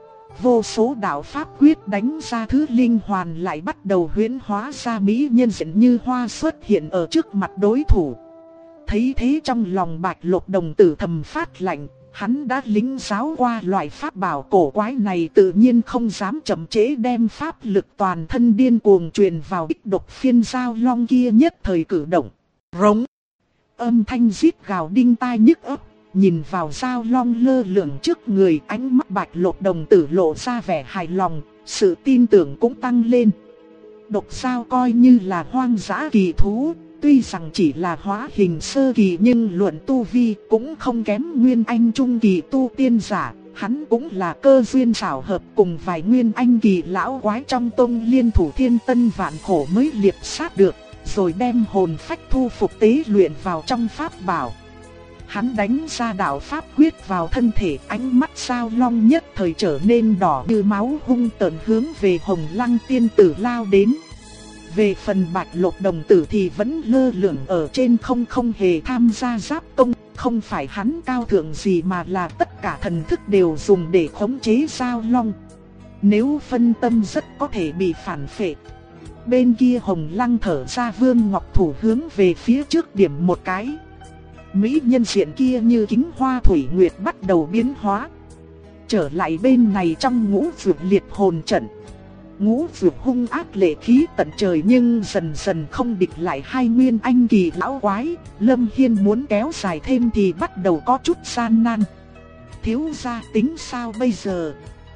Vô số đạo pháp quyết đánh ra thứ linh hoàn lại bắt đầu huyễn hóa ra mỹ nhân diện như hoa xuất hiện ở trước mặt đối thủ. Thấy thế trong lòng Bạch Lộc đồng tử thầm phát lạnh, hắn đã lĩnh giáo qua loại pháp bảo cổ quái này, tự nhiên không dám chậm trễ, đem pháp lực toàn thân điên cuồng truyền vào ích độc phiên giao long kia, nhất thời cử động. Rống! Âm thanh rít gào đinh tai nhức óc. Nhìn vào giao long lơ lửng trước người, ánh mắt Bạch Lộc đồng tử lộ ra vẻ hài lòng, sự tin tưởng cũng tăng lên. Độc sao coi như là hoang dã kỳ thú, tuy rằng chỉ là hóa hình sơ kỳ nhưng luận tu vi cũng không kém nguyên anh trung kỳ tu tiên giả. Hắn cũng là cơ duyên xảo hợp cùng vài nguyên anh kỳ lão quái trong tông liên thủ thiên tân vạn khổ mới liệp sát được, rồi đem hồn phách thu phục tế luyện vào trong pháp bảo. Hắn đánh ra đạo pháp quyết vào thân thể, ánh mắt sao long nhất thời trở nên đỏ như máu, hung tợn hướng về Hồng Lăng tiên tử lao đến. Về phần Bạch Lộc đồng tử thì vẫn lơ lửng ở trên không hề tham gia giáp công, không phải hắn cao thượng gì mà là tất cả thần thức đều dùng để khống chế sao long. Nếu phân tâm rất có thể bị phản phệ. Bên kia Hồng Lăng thở ra, vương ngọc thủ hướng về phía trước điểm một cái. Mỹ nhân diện kia như kính hoa thủy nguyệt bắt đầu biến hóa. Trở lại bên này trong ngũ vượt liệt hồn trận. Ngũ vượt hung ác lệ khí tận trời nhưng dần dần không địch lại hai nguyên anh kỳ lão quái. Lâm Hiên muốn kéo dài thêm thì bắt đầu có chút gian nan. Thiếu gia tính sao bây giờ?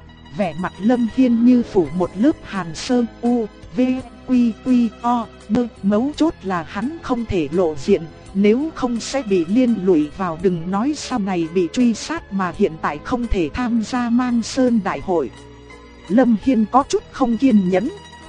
Vẻ mặt Lâm Hiên như phủ một lớp hàn sơn. U, V, Quy, Quy, O, Bơ. Mấu chốt là hắn không thể lộ diện, nếu không sẽ bị liên lụy vào, đừng nói sau này bị truy sát mà hiện tại không thể tham gia Mang Sơn đại hội. Lâm Hiên có chút không kiên nhẫn.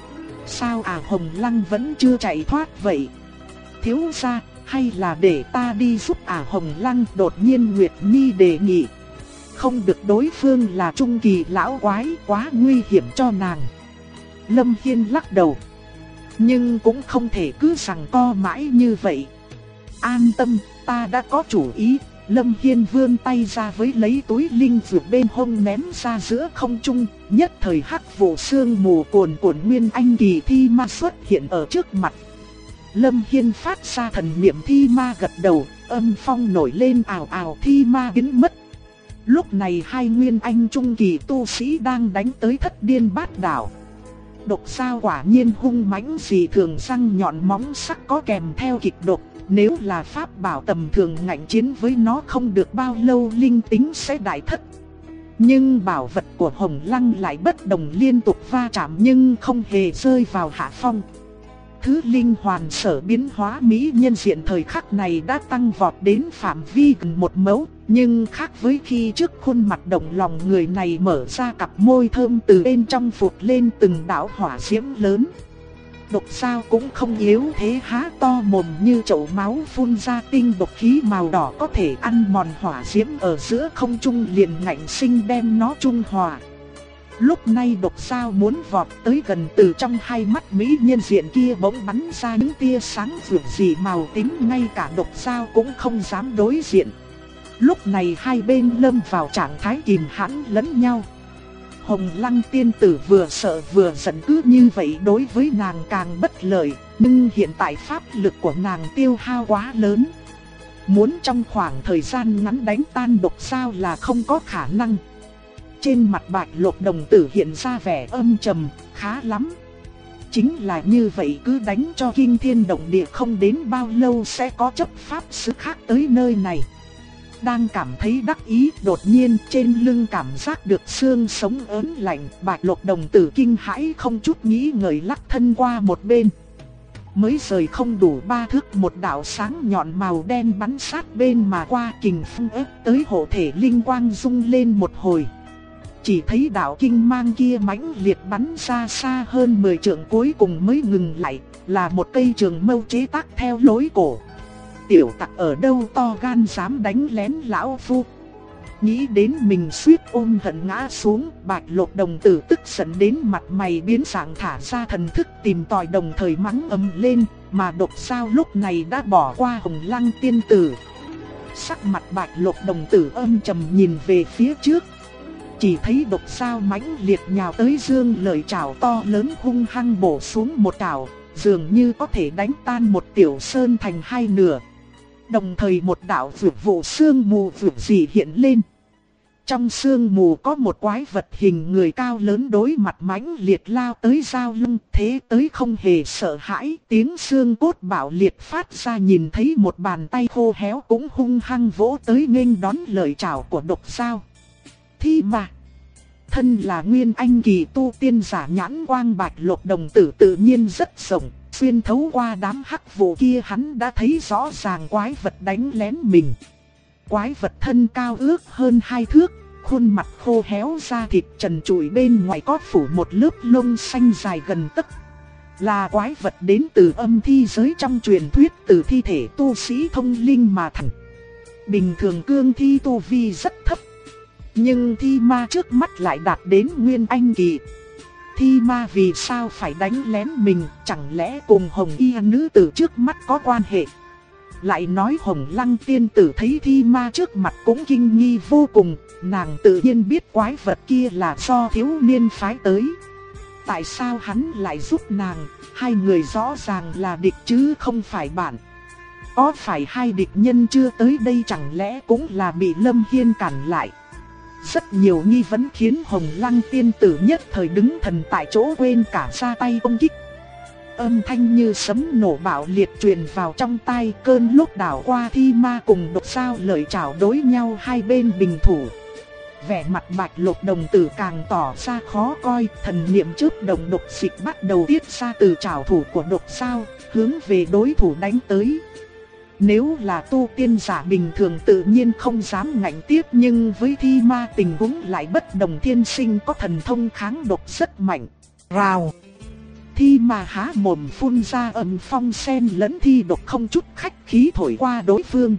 Sao Hồng Lăng vẫn chưa chạy thoát vậy? Thiếu gia, hay là để ta đi giúp Hồng Lăng? Đột nhiên Nguyệt Nhi đề nghị. Không được, đối phương là trung kỳ lão quái, quá nguy hiểm cho nàng. Lâm Hiên lắc đầu. Nhưng cũng không thể cứ giằng co mãi như vậy. An tâm, ta đã có chủ ý. Lâm Hiên vươn tay ra với lấy túi linh dược bên hông ném ra giữa không trung, nhất thời hắc vụ sương mù cuồn cuộn nguyên anh kỳ thi ma xuất hiện ở trước mặt. Lâm Hiên phát ra thần niệm thi ma gật đầu, âm phong nổi lên ào ào, thi ma biến mất. Lúc này hai nguyên anh trung kỳ tu sĩ đang đánh tới Thất Điên Bát Đảo. Độc sao quả nhiên hung mãnh dị thường, răng nhọn móng sắc có kèm theo kịch độc. Nếu là pháp bảo tầm thường ngạnh chiến với nó không được bao lâu linh tính sẽ đại thất. Nhưng bảo vật của Hồng Lăng lại bất đồng, liên tục va chạm nhưng không hề rơi vào hạ phong. Thứ linh hoàn sở biến hóa mỹ nhân diện thời khắc này đã tăng vọt đến phạm vi gần một mẫu. Nhưng khác với khi trước, khuôn mặt động lòng người này mở ra cặp môi thơm, từ bên trong phụt lên từng đạo hỏa diễm lớn. Độc sao cũng không yếu thế, há to mồm như chậu máu phun ra tinh độc khí màu đỏ có thể ăn mòn hỏa diễm ở giữa không trung, liền ngạnh sinh đem nó trung hòa. Lúc này độc dao muốn vọt tới gần, từ trong hai mắt mỹ nhân diện kia bỗng bắn ra những tia sáng rực rỡ màu tím, ngay cả độc dao cũng không dám đối diện. Lúc này hai bên lâm vào trạng thái kìm hãm lẫn nhau. Hồng Lăng tiên tử vừa sợ vừa giận, cứ như vậy đối với nàng càng bất lợi, nhưng hiện tại pháp lực của nàng tiêu hao quá lớn. Muốn trong khoảng thời gian ngắn đánh tan độc dao là không có khả năng. Trên mặt Bạch Lộc đồng tử hiện ra vẻ âm trầm, khá lắm. Chính là như vậy, cứ đánh cho kinh thiên động địa, không đến bao lâu sẽ có chấp pháp sư khác tới nơi này. Đang cảm thấy đắc ý, đột nhiên trên lưng cảm giác được xương sống ớn lạnh. Bạch Lộc đồng tử kinh hãi không chút nghĩ ngợi lắc thân qua một bên. Mới rời không đủ 3 thước, một đạo sáng nhọn màu đen bắn sát bên mà qua, kình phong ép tới hộ thể linh quang rung lên một hồi. Chỉ thấy đạo kinh mang kia mãnh liệt bắn ra xa hơn 10 trượng, cuối cùng mới ngừng lại, là một cây trường mâu chế tác theo lối cổ. Tiểu tặc ở đâu to gan dám đánh lén lão phu. Nghĩ đến mình suýt ôm hận ngã xuống, Bạch Lộc đồng tử tức giận đến mặt mày biến dạng, thả ra thần thức tìm tòi, đồng thời mắng ầm lên. Mà độc dao lúc này đã bỏ qua Hồng Lăng tiên tử. Sắc mặt Bạch Lộc đồng tử âm trầm nhìn về phía trước. Chỉ thấy độc dao mãnh liệt nhào tới, dương lợi chảo to lớn hung hăng bổ xuống một chảo, dường như có thể đánh tan một tiểu sơn thành hai nửa. Đồng thời một đạo vượt vụ sương mù vượt dị hiện lên. Trong sương mù có một quái vật hình người cao lớn đối mặt mãnh liệt lao tới dao lưng, thế tới không hề sợ hãi, tiếng xương cốt bạo liệt phát ra, nhìn thấy một bàn tay khô héo cũng hung hăng vỗ tới nghênh đón lời chào của độc dao. Thi mà, thân là nguyên anh kỳ tu tiên giả, nhãn quang Bạch Lộc đồng tử tự nhiên rất rộng, xuyên thấu qua đám hắc vụ kia hắn đã thấy rõ ràng quái vật đánh lén mình. Quái vật thân cao ước hơn 2 thước, khuôn mặt khô héo, da thịt trần trụi, bên ngoài có phủ một lớp lông xanh dài gần tấc. Là quái vật đến từ âm thi giới trong truyền thuyết, từ thi thể tu sĩ thông linh mà thành. Bình thường cương thi tu vi rất thấp, nhưng thi ma trước mắt lại đạt đến nguyên anh kỳ. Thi ma vì sao phải đánh lén mình, chẳng lẽ cùng hồng y nữ tử trước mắt có quan hệ? Lại nói Hồng Lăng tiên tử thấy thi ma trước mặt cũng kinh nghi vô cùng, nàng tự nhiên biết quái vật kia là do thiếu niên phái tới. Tại sao hắn lại giúp nàng, hai người rõ ràng là địch chứ không phải bạn. Có phải hai địch nhân chưa tới đây, chẳng lẽ cũng là bị Lâm Hiên cản lại? Rất nhiều nghi vấn khiến Hồng Lăng tiên tử nhất thời đứng thần tại chỗ, quên cả ra tay công kích. Âm thanh như sấm nổ bạo liệt truyền vào trong tai, cơn lốc đảo qua thi ma cùng độc dao lợi chảo đối nhau, hai bên bình thủ. Vẻ mặt Bạch Lộc đồng tử càng tỏ ra khó coi, thần niệm chớp động độc dịch bắt đầu tiết ra từ chảo thủ của độc dao, hướng về đối thủ đánh tới. Nếu là tu tiên giả bình thường tự nhiên không dám ngạnh tiếp, nhưng với thi ma tình huống lại bất đồng, thiên sinh có thần thông kháng độc rất mạnh. Rào! Thi ma há mồm phun ra âm phong xen lẫn thi độc, không chút khách khí thổi qua đối phương.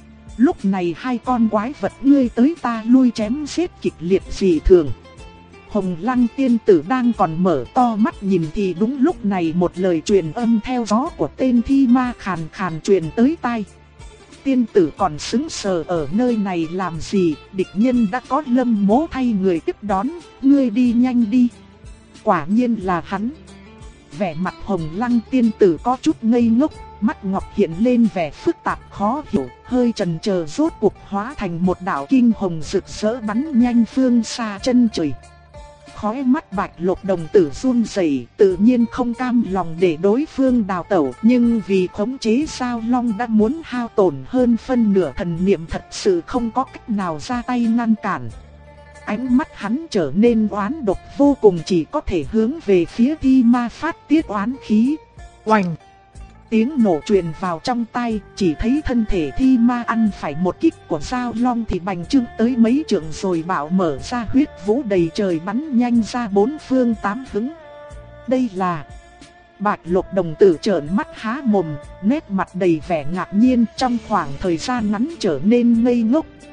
Lúc này hai con quái vật ngươi tới ta lui chém giết kịch liệt dị thường. Hồng Lăng tiên tử đang còn mở to mắt nhìn thì đúng lúc này một lời truyền âm theo gió của tên thi ma khàn khàn truyền tới tai. Tiên tử còn sững sờ ở nơi này làm gì, địch nhân đã có Lâm Mỗ thay người tiếp đón, ngươi đi nhanh đi. Quả nhiên là hắn. Vẻ mặt Hồng Lăng tiên tử có chút ngây ngốc, mắt ngọc hiện lên vẻ phức tạp khó hiểu, hơi chần chờ rốt cuộc hóa thành một đạo kinh hồng rực rỡ bắn nhanh phương xa chân trời. Khóe mắt Bạch Lộc đồng tử run rẩy, tự nhiên không cam lòng để đối phương đào tẩu, nhưng vì khống chế Sao Long đã muốn hao tổn hơn phân nửa thần niệm, thật sự không có cách nào ra tay ngăn cản. Ánh mắt hắn trở nên oán độc vô cùng, chỉ có thể hướng về phía thi ma phát tiết oán khí. Oành! Tiếng nổ truyền vào trong tai, chỉ thấy thân thể thi ma ăn phải một kích của Sao Long thì bành trướng tới mấy trượng rồi bạo mở ra, huyết vũ đầy trời bắn nhanh ra bốn phương tám hướng. Đây là... Bạch Lộc đồng tử trợn mắt há mồm, nét mặt đầy vẻ ngạc nhiên, trong khoảng thời gian ngắn trở nên ngây ngốc.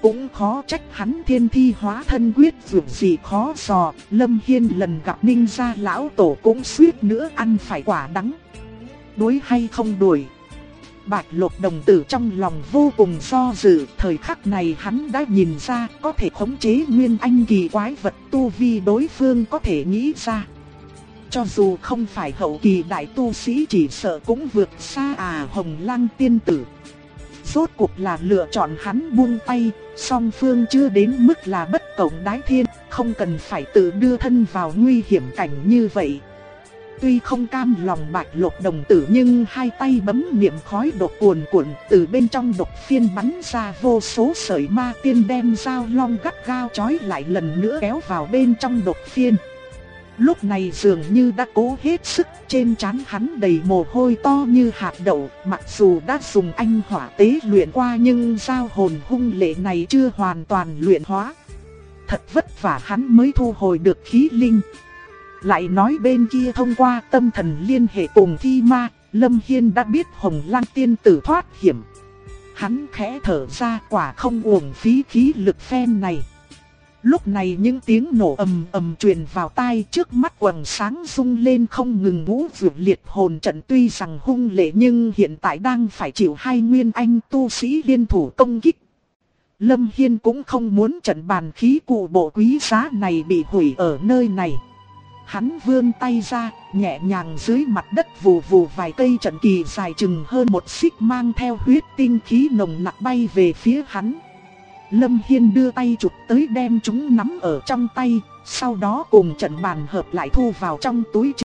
Cũng khó trách hắn thiên thi hóa thân quyết vượt gì khó dò. Lâm Hiên lần gặp Ninh gia lão tổ cũng suýt nữa ăn phải quả đắng. Đuổi hay không đuổi? Bạch Lộc đồng tử trong lòng vô cùng do dự. Thời khắc này hắn đã nhìn ra có thể khống chế nguyên anh kỳ quái vật tu vi đối phương có thể nghĩ ra. Cho dù không phải hậu kỳ đại tu sĩ chỉ sợ cũng vượt xa Hồng Lăng tiên tử. Rốt cuộc là lựa chọn hắn buông tay, song phương chưa đến mức là bất cộng đái thiên, không cần phải tự đưa thân vào nguy hiểm cảnh như vậy. Tuy không cam lòng Bạch Lộc đồng tử nhưng hai tay bấm niệm khói độc cuồn cuộn, từ bên trong độc phiên bắn ra vô số sợi ma tiên đem dao long gắt gao trói lại lần nữa kéo vào bên trong độc phiên. Lúc này dường như đã cố hết sức, trên trán hắn đầy mồ hôi to như hạt đậu, mặc dù đã dùng anh hỏa tế luyện qua nhưng dao hồn hung lệ này chưa hoàn toàn luyện hóa. Thật vất vả hắn mới thu hồi được khí linh. Lại nói bên kia thông qua tâm thần liên hệ cùng thi ma, Lâm Hiên đã biết Hồng Lăng tiên tử thoát hiểm. Hắn khẽ thở ra, quả không uổng phí khí lực phen này. Lúc này những tiếng nổ ầm ầm truyền vào tai, trước mắt quầng sáng rung lên không ngừng. Ngũ Dược Liệt Hồn trận tuy rằng hung lệ nhưng hiện tại đang phải chịu hai nguyên anh tu sĩ liên thủ công kích. Lâm Hiên cũng không muốn trận bàn khí cụ bộ quý giá này bị hủy ở nơi này. Hắn vươn tay ra, nhẹ nhàng dưới mặt đất vù vù vài cây trận kỳ dài chừng hơn một xích mang theo huyết tinh khí nồng nặc bay về phía hắn. Lâm Hiên đưa tay chụp tới đem chúng nắm ở trong tay, sau đó cùng trận bàn hợp lại thu vào trong túi trữ.